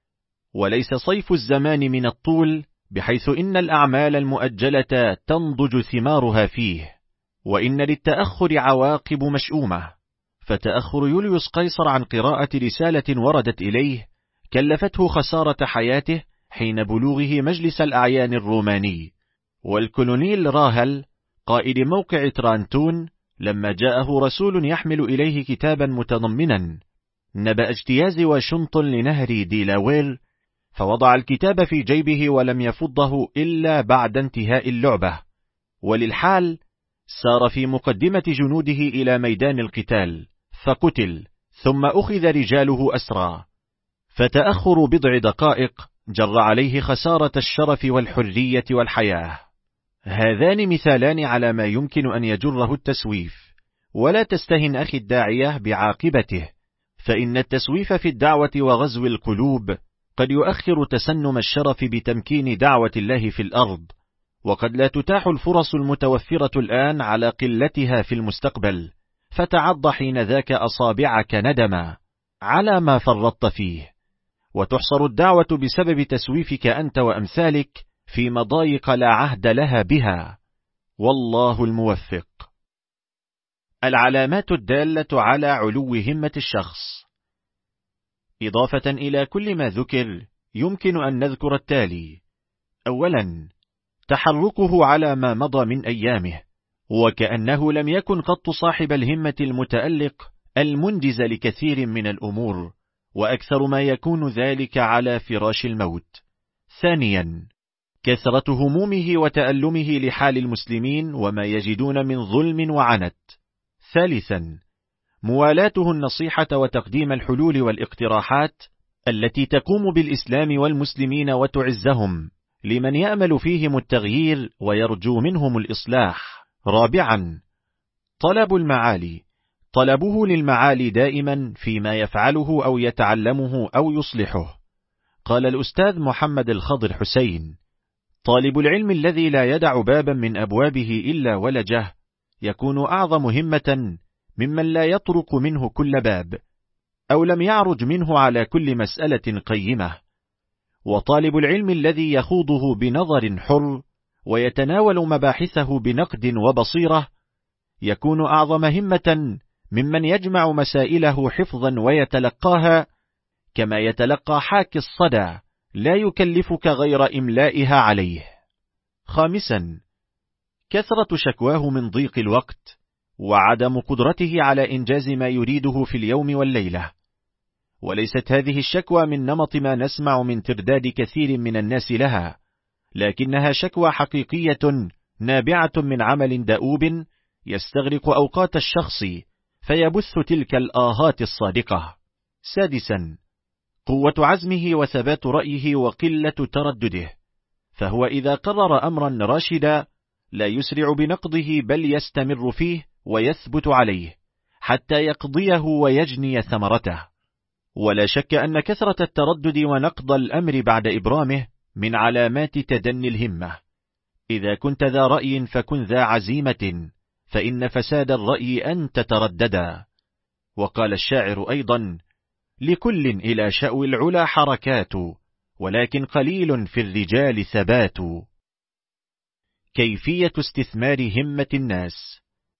وليس صيف الزمان من الطول، بحيث إن الأعمال المؤجلة تنضج ثمارها فيه، وإن للتأخر عواقب مشؤومة. فتأخر يوليوس قيصر عن قراءة رسالة وردت إليه كلفته خسارة حياته حين بلوغه مجلس الأعيان الروماني. والكولونيل راهل قائد موقع ترانتون لما جاءه رسول يحمل إليه كتابا متضمنا نبأ اجتياز واشنطن لنهر ديلاوير، فوضع الكتاب في جيبه ولم يفضه إلا بعد انتهاء اللعبة. وللحال سار في مقدمة جنوده إلى ميدان القتال فقتل، ثم أخذ رجاله أسرى. فتأخر بضع دقائق جر عليه خسارة الشرف والحرية والحياة. هذان مثالان على ما يمكن أن يجره التسويف. ولا تستهن أخي الداعية بعاقبته، فإن التسويف في الدعوة وغزو القلوب قد يؤخر تسنم الشرف بتمكين دعوة الله في الأرض، وقد لا تتاح الفرص المتوفرة الآن على قلتها في المستقبل، فتعض حين ذاك أصابعك ندما على ما فرطت فيه. وتحصر الدعوة بسبب تسويفك أنت وأمثالك في مضايق لا عهد لها بها، والله الموفق. العلامات الدالة على علو همة الشخص. إضافة إلى كل ما ذكر يمكن أن نذكر التالي: أولا، تحركه على ما مضى من أيامه، وكأنه لم يكن قط صاحب الهمة المتألق المنجز لكثير من الأمور، وأكثر ما يكون ذلك على فراش الموت. ثانيا، كثرة همومه وتألمه لحال المسلمين وما يجدون من ظلم وعنت. ثالثا، موالاته النصيحة وتقديم الحلول والاقتراحات التي تقوم بالإسلام والمسلمين وتعزهم لمن يأمل فيهم التغيير ويرجو منهم الإصلاح. رابعا، طلب المعالي، طلبه للمعالي دائما فيما يفعله أو يتعلمه أو يصلحه. قال الأستاذ محمد الخضر حسين: طالب العلم الذي لا يدع بابا من أبوابه إلا ولجه يكون أعظم همة ممن لا يطرق منه كل باب، أو لم يعرج منه على كل مسألة قيمة. وطالب العلم الذي يخوضه بنظر حر ويتناول مباحثه بنقد وبصيرة يكون أعظم همة ممن يجمع مسائله حفظا ويتلقاها كما يتلقى حاكي الصدى لا يكلفك غير إملائها عليه. خامسا، كثرة شكواه من ضيق الوقت وعدم قدرته على إنجاز ما يريده في اليوم والليلة. وليست هذه الشكوى من نمط ما نسمع من ترداد كثير من الناس لها، لكنها شكوى حقيقية نابعة من عمل دؤوب يستغرق أوقات الشخص فيبث تلك الآهات الصادقة. سادسا، قوة عزمه وثبات رأيه وقلة تردده، فهو إذا قرر أمرا راشدا لا يسرع بنقضه بل يستمر فيه ويثبت عليه حتى يقضيه ويجني ثمرته. ولا شك أن كثرة التردد ونقض الأمر بعد إبرامه من علامات تدني الهمة. إذا كنت ذا رأي فكن ذا عزيمة، فإن فساد الرأي أن تترددا. وقال الشاعر أيضا: لكل إلى شأو العلا حركات، ولكن قليل في الرجال ثبات. كيفية استثمار همة الناس.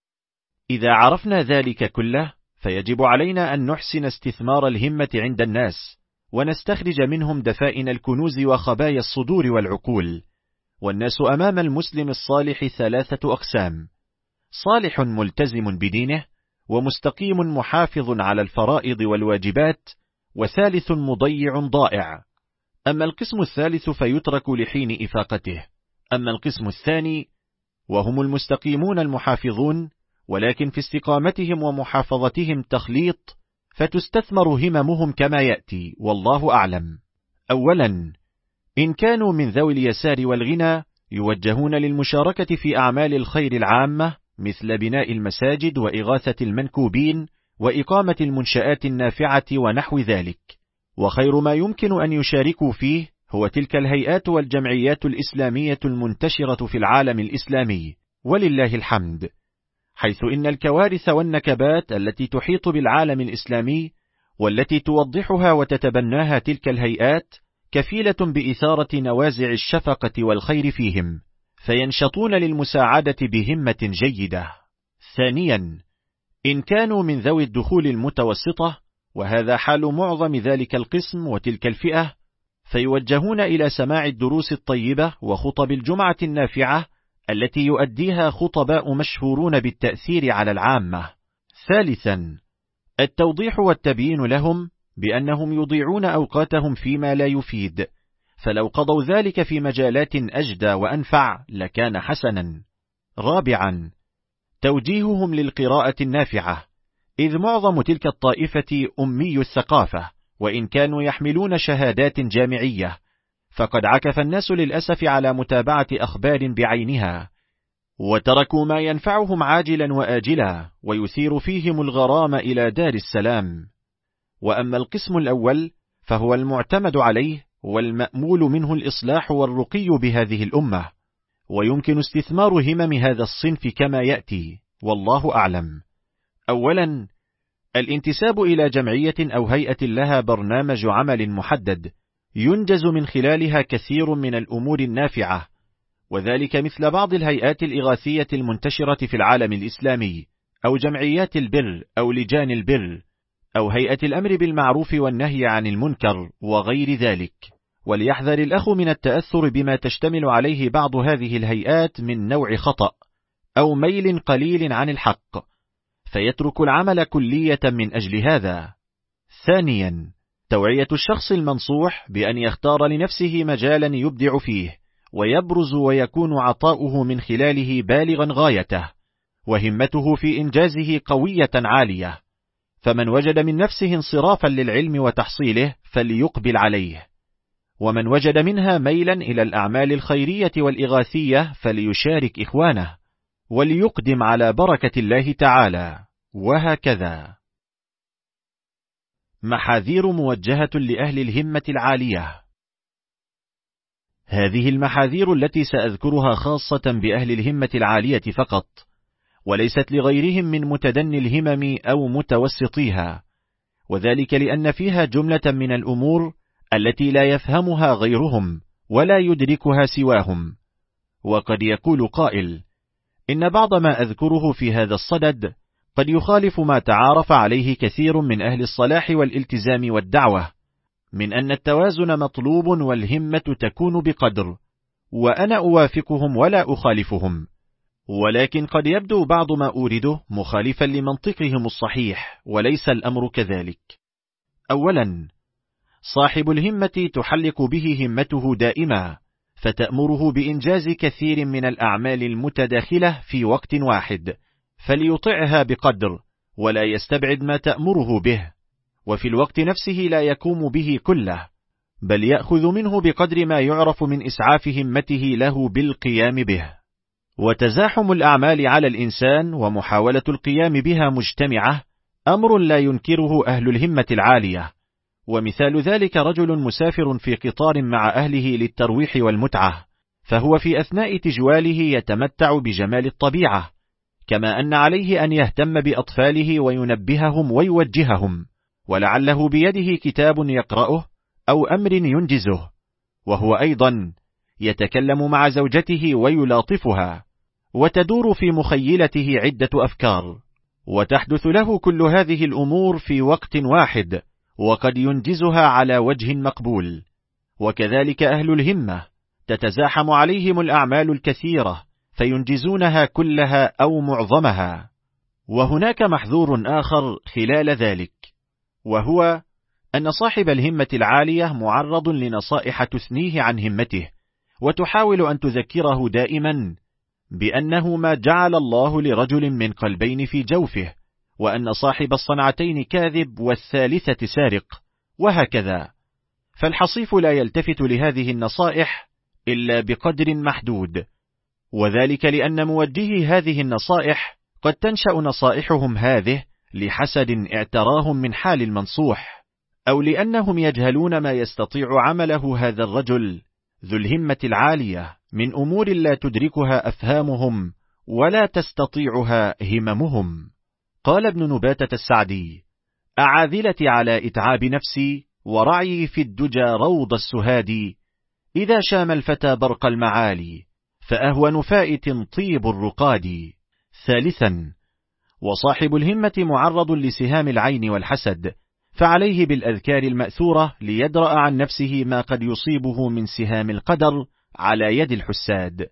إذا عرفنا ذلك كله فيجب علينا أن نحسن استثمار الهمة عند الناس، ونستخرج منهم دفائن الكنوز وخبايا الصدور والعقول. والناس أمام المسلم الصالح ثلاثة أقسام: صالح ملتزم بدينه، ومستقيم محافظ على الفرائض والواجبات، وثالث مضيع ضائع. أما القسم الثالث فيترك لحين إفاقته. أما القسم الثاني وهم المستقيمون المحافظون، ولكن في استقامتهم ومحافظتهم تخليط، فتستثمر هممهم كما يأتي، والله أعلم. أولا، إن كانوا من ذوي اليسار والغنى يوجهون للمشاركة في أعمال الخير العامة مثل بناء المساجد وإغاثة المنكوبين وإقامة المنشآت النافعة ونحو ذلك. وخير ما يمكن أن يشاركوا فيه هو تلك الهيئات والجمعيات الإسلامية المنتشرة في العالم الإسلامي، ولله الحمد، حيث إن الكوارث والنكبات التي تحيط بالعالم الإسلامي والتي توضحها وتتبناها تلك الهيئات كفيلة بإثارة نوازع الشفقة والخير فيهم، فينشطون للمساعدة بهمة جيدة. ثانيا، إن كانوا من ذوي الدخول المتوسطة، وهذا حال معظم ذلك القسم وتلك الفئة، فيوجهون إلى سماع الدروس الطيبة وخطب الجمعة النافعة التي يؤديها خطباء مشهورون بالتأثير على العامة. ثالثا، التوضيح والتبيين لهم بأنهم يضيعون أوقاتهم فيما لا يفيد، فلو قضوا ذلك في مجالات أجدى وأنفع لكان حسنا. رابعا، توجيههم للقراءة النافعة، إذ معظم تلك الطائفة أمي الثقافة، وإن كانوا يحملون شهادات جامعية، فقد عكف الناس للأسف على متابعة أخبار بعينها، وتركوا ما ينفعهم عاجلا وآجلا ويثير فيهم الغرام إلى دار السلام. وأما القسم الأول فهو المعتمد عليه والمأمول منه الإصلاح والرقي بهذه الأمة، ويمكن استثمار همم هذا الصنف كما يأتي، والله أعلم. أولا، الانتساب إلى جمعية أو هيئة لها برنامج عمل محدد ينجز من خلالها كثير من الأمور النافعة، وذلك مثل بعض الهيئات الإغاثية المنتشرة في العالم الإسلامي، أو جمعيات البر أو لجان البر، أو هيئة الأمر بالمعروف والنهي عن المنكر وغير ذلك. وليحذر الأخ من التأثر بما تشتمل عليه بعض هذه الهيئات من نوع خطأ أو ميل قليل عن الحق، فيترك العمل كلية من أجل هذا. ثانيا، توعية الشخص المنصوح بأن يختار لنفسه مجالا يبدع فيه ويبرز ويكون عطاؤه من خلاله بالغا غايته، وهمته في إنجازه قوية عالية، فمن وجد من نفسه انصرافا للعلم وتحصيله فليقبل عليه، ومن وجد منها ميلا إلى الأعمال الخيرية والإغاثية فليشارك إخوانه، وليقدم على بركة الله تعالى، وهكذا. محاذير موجهة لأهل الهمة العالية. هذه المحاذير التي سأذكرها خاصة بأهل الهمة العالية فقط، وليست لغيرهم من متدني الهمم أو متوسطيها، وذلك لأن فيها جملة من الأمور التي لا يفهمها غيرهم ولا يدركها سواهم. وقد يقول قائل إن بعض ما أذكره في هذا الصدد قد يخالف ما تعارف عليه كثير من أهل الصلاح والالتزام والدعوة، من أن التوازن مطلوب والهمة تكون بقدر، وأنا أوافقهم ولا أخالفهم، ولكن قد يبدو بعض ما أورده مخالفا لمنطقهم الصحيح، وليس الأمر كذلك. أولا، صاحب الهمة تحلق به همته دائما، فتأمره بإنجاز كثير من الأعمال المتداخلة في وقت واحد، فليطعها بقدر ولا يستبعد ما تأمره به، وفي الوقت نفسه لا يقوم به كله، بل يأخذ منه بقدر ما يعرف من إسعاف همته له بالقيام به. وتزاحم الأعمال على الإنسان ومحاولة القيام بها مجتمعة أمر لا ينكره أهل الهمة العالية، ومثال ذلك رجل مسافر في قطار مع أهله للترويح والمتعة، فهو في أثناء تجواله يتمتع بجمال الطبيعة، كما أن عليه أن يهتم بأطفاله وينبههم ويوجههم، ولعله بيده كتاب يقرأه أو أمر ينجزه، وهو أيضا يتكلم مع زوجته ويلاطفها، وتدور في مخيلته عدة أفكار، وتحدث له كل هذه الأمور في وقت واحد، وقد ينجزها على وجه مقبول. وكذلك أهل الهمة تتزاحم عليهم الأعمال الكثيرة فينجزونها كلها أو معظمها. وهناك محذور آخر خلال ذلك، وهو أن صاحب الهمة العالية معرض لنصائح تثنيه عن همته، وتحاول أن تذكره دائما بأنه ما جعل الله لرجل من قلبين في جوفه، وأن صاحب الصنعتين كاذب والثالثة سارق، وهكذا. فالحصيف لا يلتفت لهذه النصائح إلا بقدر محدود، وذلك لأن موجهي هذه النصائح قد تنشأ نصائحهم هذه لحسد اعتراهم من حال المنصوح، أو لأنهم يجهلون ما يستطيع عمله هذا الرجل ذو الهمة العالية من أمور لا تدركها أفهامهم ولا تستطيعها هممهم. قال ابن نباتة السعدي: أعاذلتي على إتعاب نفسي ورعي في الدجى روض السهادي، إذا شام الفتى برق المعالي فأهون فائت طيب الرقاد. ثالثا، وصاحب الهمة معرض لسهام العين والحسد، فعليه بالأذكار المأثورة ليدرأ عن نفسه ما قد يصيبه من سهام القدر على يد الحساد.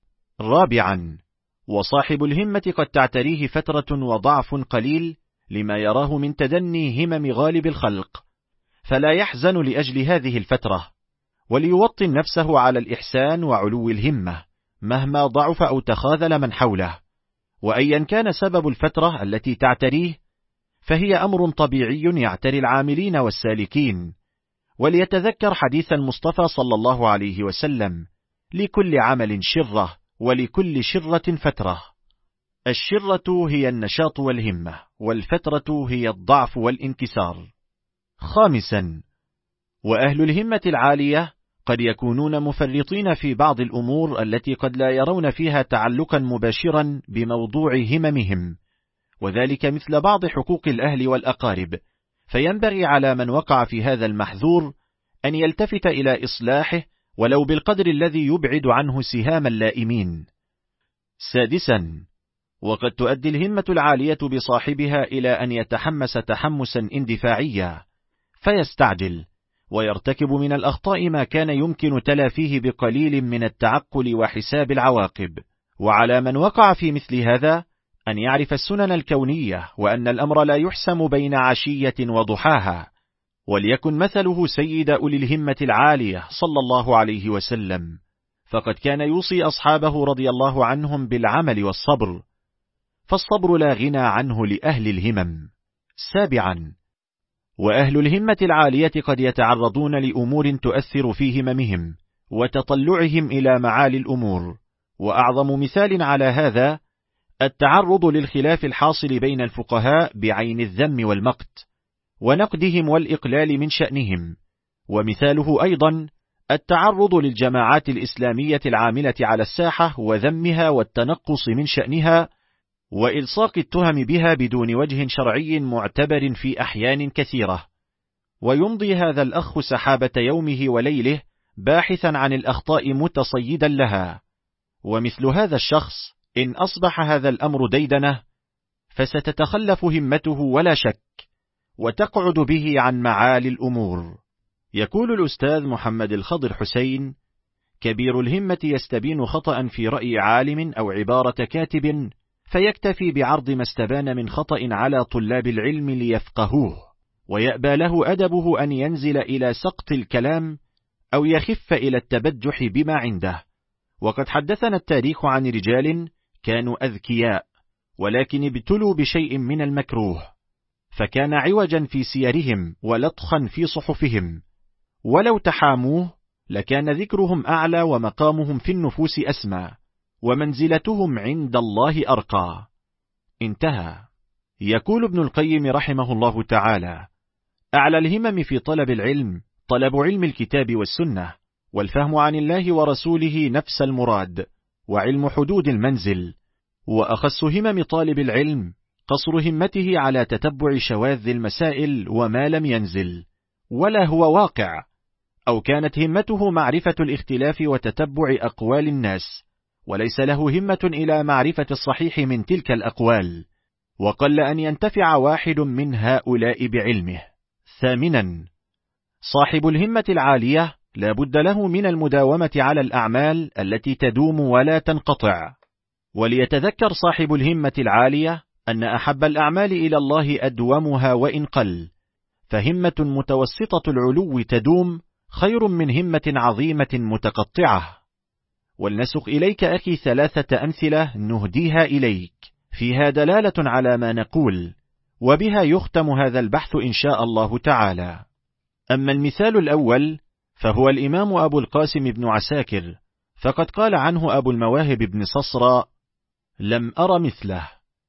رابعا، وصاحب الهمة قد تعتريه فترة وضعف قليل لما يراه من تدني همم غالب الخلق، فلا يحزن لأجل هذه الفترة، وليوطن نفسه على الإحسان وعلو الهمة مهما ضعف أو تخاذل من حوله، وأيا كان سبب الفترة التي تعتريه فهي أمر طبيعي يعتري العاملين والسالكين. وليتذكر حديث المصطفى صلى الله عليه وسلم: لكل عمل شرة ولكل شرة فترة. الشرة هي النشاط والهمة، والفترة هي الضعف والانكسار. خامسا، وأهل الهمة العالية قد يكونون مفرطين في بعض الأمور التي قد لا يرون فيها تعلقا مباشرا بموضوع هممهم، وذلك مثل بعض حقوق الأهل والأقارب، فينبغي على من وقع في هذا المحذور أن يلتفت إلى إصلاحه ولو بالقدر الذي يبعد عنه سهام اللائمين. سادسا، وقد تؤدي الهمة العالية بصاحبها إلى أن يتحمس تحمسا اندفاعيا، فيستعجل ويرتكب من الأخطاء ما كان يمكن تلافيه بقليل من التعقل وحساب العواقب. وعلى من وقع في مثل هذا أن يعرف السنن الكونية، وأن الأمر لا يحسم بين عشية وضحاها، وليكن مثله سيد أولي الهمة العالية صلى الله عليه وسلم، فقد كان يوصي أصحابه رضي الله عنهم بالعمل والصبر، فالصبر لا غنى عنه لأهل الهمم. سابعا، وأهل الهمة العالية قد يتعرضون لأمور تؤثر في هممهم وتطلعهم إلى معالي الأمور، وأعظم مثال على هذا التعرض للخلاف الحاصل بين الفقهاء بعين الذم والمقت ونقدهم والإقلال من شأنهم، ومثاله أيضا التعرض للجماعات الإسلامية العاملة على الساحة وذمها والتنقص من شأنها وإلصاق التهم بها بدون وجه شرعي معتبر في أحيان كثيرة. ويمضي هذا الأخ سحابة يومه وليله باحثا عن الأخطاء متصيدا لها، ومثل هذا الشخص إن أصبح هذا الأمر ديدنه فستتخلف همته ولا شك، وتقعد به عن معالي الأمور. يقول الأستاذ محمد الخضر حسين: كبير الهمة يستبين خطأ في رأي عالم أو عبارة كاتب، فيكتفي بعرض ما استبان من خطأ على طلاب العلم ليفقهوه، ويأبى له أدبه أن ينزل إلى سقط الكلام أو يخف إلى التبجح بما عنده. وقد حدثنا التاريخ عن رجال كانوا أذكياء، ولكن ابتلوا بشيء من المكروه، فكان عوجا في سيرهم ولطخا في صحفهم، ولو تحاموه لكان ذكرهم أعلى ومقامهم في النفوس أسمى، ومنزلتهم عند الله أرقى. انتهى. يقول ابن القيم رحمه الله تعالى: أعلى الهمم في طلب العلم طلب علم الكتاب والسنة، والفهم عن الله ورسوله نفس المراد، وعلم حدود المنزل. وأخص همم طالب العلم قصر همته على تتبع شواذ المسائل وما لم ينزل ولا هو واقع، أو كانت همته معرفة الاختلاف وتتبع أقوال الناس، وليس له همة إلى معرفة الصحيح من تلك الأقوال، وقل أن ينتفع واحد من هؤلاء بعلمه. ثامنا، صاحب الهمة العالية لا بد له من المداومة على الأعمال التي تدوم ولا تنقطع. وليتذكر صاحب الهمة العالية أن أحب الأعمال إلى الله أدومها وإن قل، فهمة متوسطة العلو تدوم خير من همة عظيمة متقطعة. ولنسق إليك أخي ثلاثة أمثلة نهديها إليك فيها دلالة على ما نقول، وبها يختم هذا البحث إن شاء الله تعالى. أما المثال الأول فهو الإمام أبو القاسم بن عساكر، فقد قال عنه أبو المواهب بن صصرى: لم أر مثله،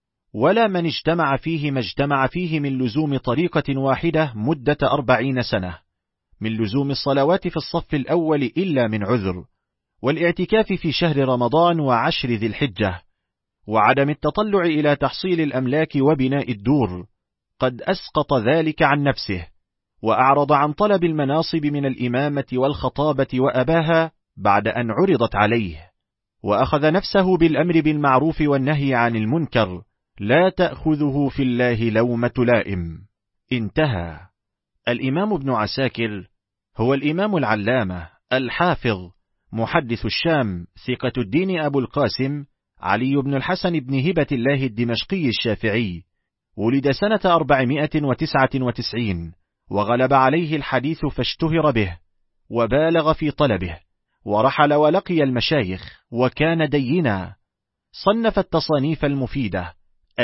ولا من اجتمع فيه ما اجتمع فيه من لزوم طريقة واحدة مدة أربعين سنة، من لزوم الصلوات في الصف الأول إلا من عذر، والاعتكاف في شهر رمضان وعشر ذي الحجة، وعدم التطلع إلى تحصيل الأملاك وبناء الدور، قد أسقط ذلك عن نفسه، وأعرض عن طلب المناصب من الإمامة والخطابة وأباها بعد أن عرضت عليه، وأخذ نفسه بالأمر بالمعروف والنهي عن المنكر، لا تأخذه في الله لومة لائم. انتهى. الإمام ابن عساكر هو الإمام العلامة الحافظ محدث الشام ثقة الدين أبو القاسم علي بن الحسن بن هبة الله الدمشقي الشافعي، ولد سنة أربعمائة وتسعة وتسعين، وغلب عليه الحديث فاشتهر به وبالغ في طلبه، ورحل ولقي المشايخ، وكان دينا. صنف التصانيف المفيدة،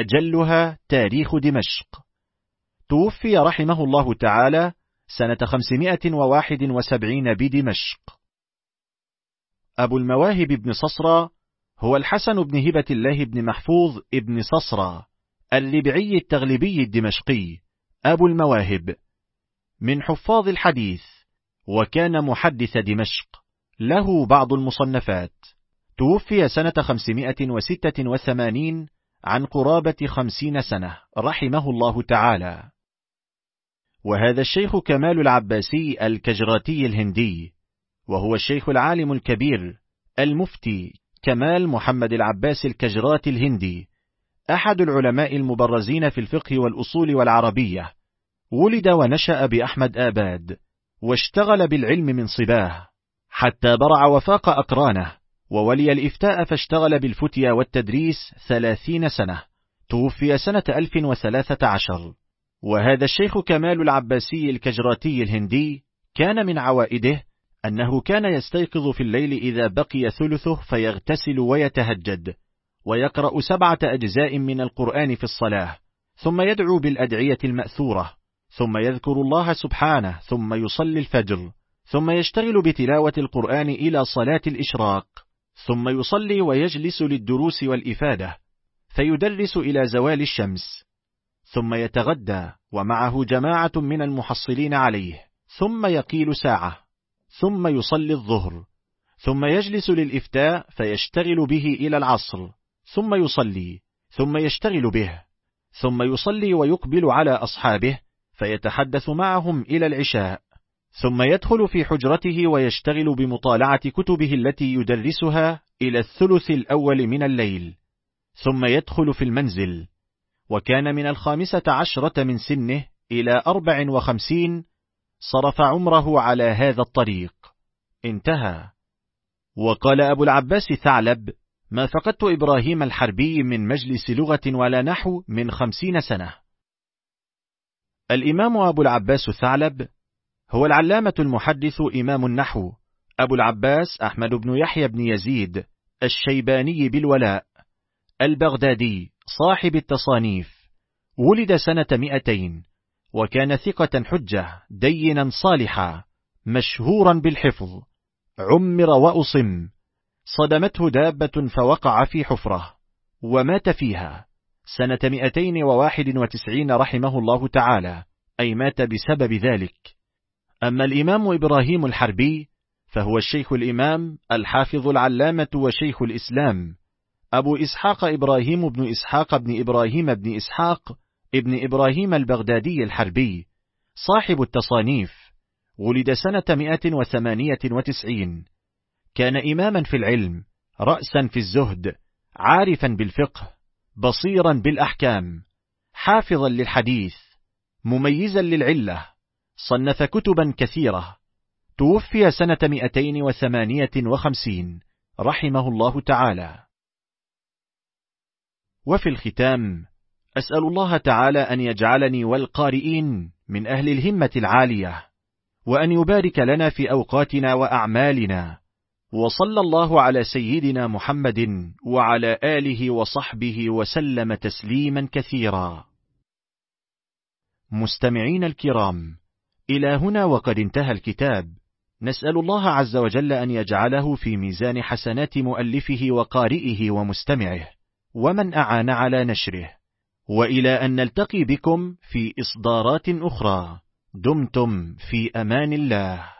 أجلها تاريخ دمشق. توفي رحمه الله تعالى سنة خمسمائة وواحد وسبعين بدمشق. أبو المواهب بن صصرى هو الحسن بن هبة الله بن محفوظ بن صصرى اللبعي التغلبي الدمشقي أبو المواهب، من حفاظ الحديث، وكان محدث دمشق، له بعض المصنفات. توفي سنة خمسمائة وستة وثمانين عن قرابة خمسين سنة رحمه الله تعالى. وهذا الشيخ كمال العباسي الكجراتي الهندي، وهو الشيخ العالم الكبير المفتي كمال محمد العباس الكجراتي الهندي، أحد العلماء المبرزين في الفقه والأصول والعربية. ولد ونشأ بأحمد آباد، واشتغل بالعلم من صباه حتى برع وفاق أقرانه، وولي الإفتاء فاشتغل بالفتيا والتدريس ثلاثين سنة. توفي سنة ألف وثلاثة عشر. وهذا الشيخ كمال العباسي الكجراتي الهندي كان من عوائده أنه كان يستيقظ في الليل إذا بقي ثلثه فيغتسل ويتهجد، ويقرأ سبعة أجزاء من القرآن في الصلاة، ثم يدعو بالأدعية المأثورة، ثم يذكر الله سبحانه، ثم يصلي الفجر، ثم يشتغل بتلاوة القرآن إلى صلاة الإشراق، ثم يصلي ويجلس للدروس والإفادة، فيدرس إلى زوال الشمس، ثم يتغدى ومعه جماعة من المحصلين عليه، ثم يقيل ساعة، ثم يصلي الظهر، ثم يجلس للإفتاء فيشتغل به إلى العصر، ثم يصلي، ثم يشتغل به، ثم يصلي ويقبل على أصحابه فيتحدث معهم إلى العشاء، ثم يدخل في حجرته ويشتغل بمطالعة كتبه التي يدرسها إلى الثلث الأول من الليل، ثم يدخل في المنزل. وكان من الخامسة عشرة من سنه إلى أربع وخمسين صرف عمره على هذا الطريق. انتهى. وقال أبو العباس ثعلب: ما فقدت إبراهيم الحربي من مجلس لغة ولا نحو من خمسين سنة. الإمام أبو العباس ثعلب هو العلامة المحدث إمام النحو أبو العباس أحمد بن يحيى بن يزيد الشيباني بالولاء البغدادي صاحب التصانيف، ولد سنة مئتين، وكان ثقة حجة دينا صالحا مشهورا بالحفظ، عمر وأصم، صدمته دابة فوقع في حفرة ومات فيها سنة مئتين وواحد وتسعين رحمه الله تعالى، أي مات بسبب ذلك. أما الإمام إبراهيم الحربي فهو الشيخ الإمام الحافظ العلامة وشيخ الإسلام أبو إسحاق إبراهيم بن إسحاق بن إبراهيم بن إسحاق ابن إبراهيم البغدادي الحربي صاحب التصانيف، ولد سنة مئة وثمانية وتسعين، كان إماما في العلم، رأسا في الزهد، عارفا بالفقه، بصيرا بالأحكام، حافظا للحديث، مميزا للعلة، صنف كتبا كثيرة، توفي سنة مئتين وثمانية وخمسين رحمه الله تعالى. وفي الختام أسأل الله تعالى أن يجعلني والقارئين من أهل الهمة العالية، وأن يبارك لنا في أوقاتنا وأعمالنا، وصلى الله على سيدنا محمد وعلى آله وصحبه وسلم تسليما كثيرا. مستمعين الكرام، إلى هنا وقد انتهى الكتاب، نسأل الله عز وجل أن يجعله في ميزان حسنات مؤلفه وقارئه ومستمعه ومن أعان على نشره، وإلى أن نلتقي بكم في إصدارات أخرى، دمتم في أمان الله.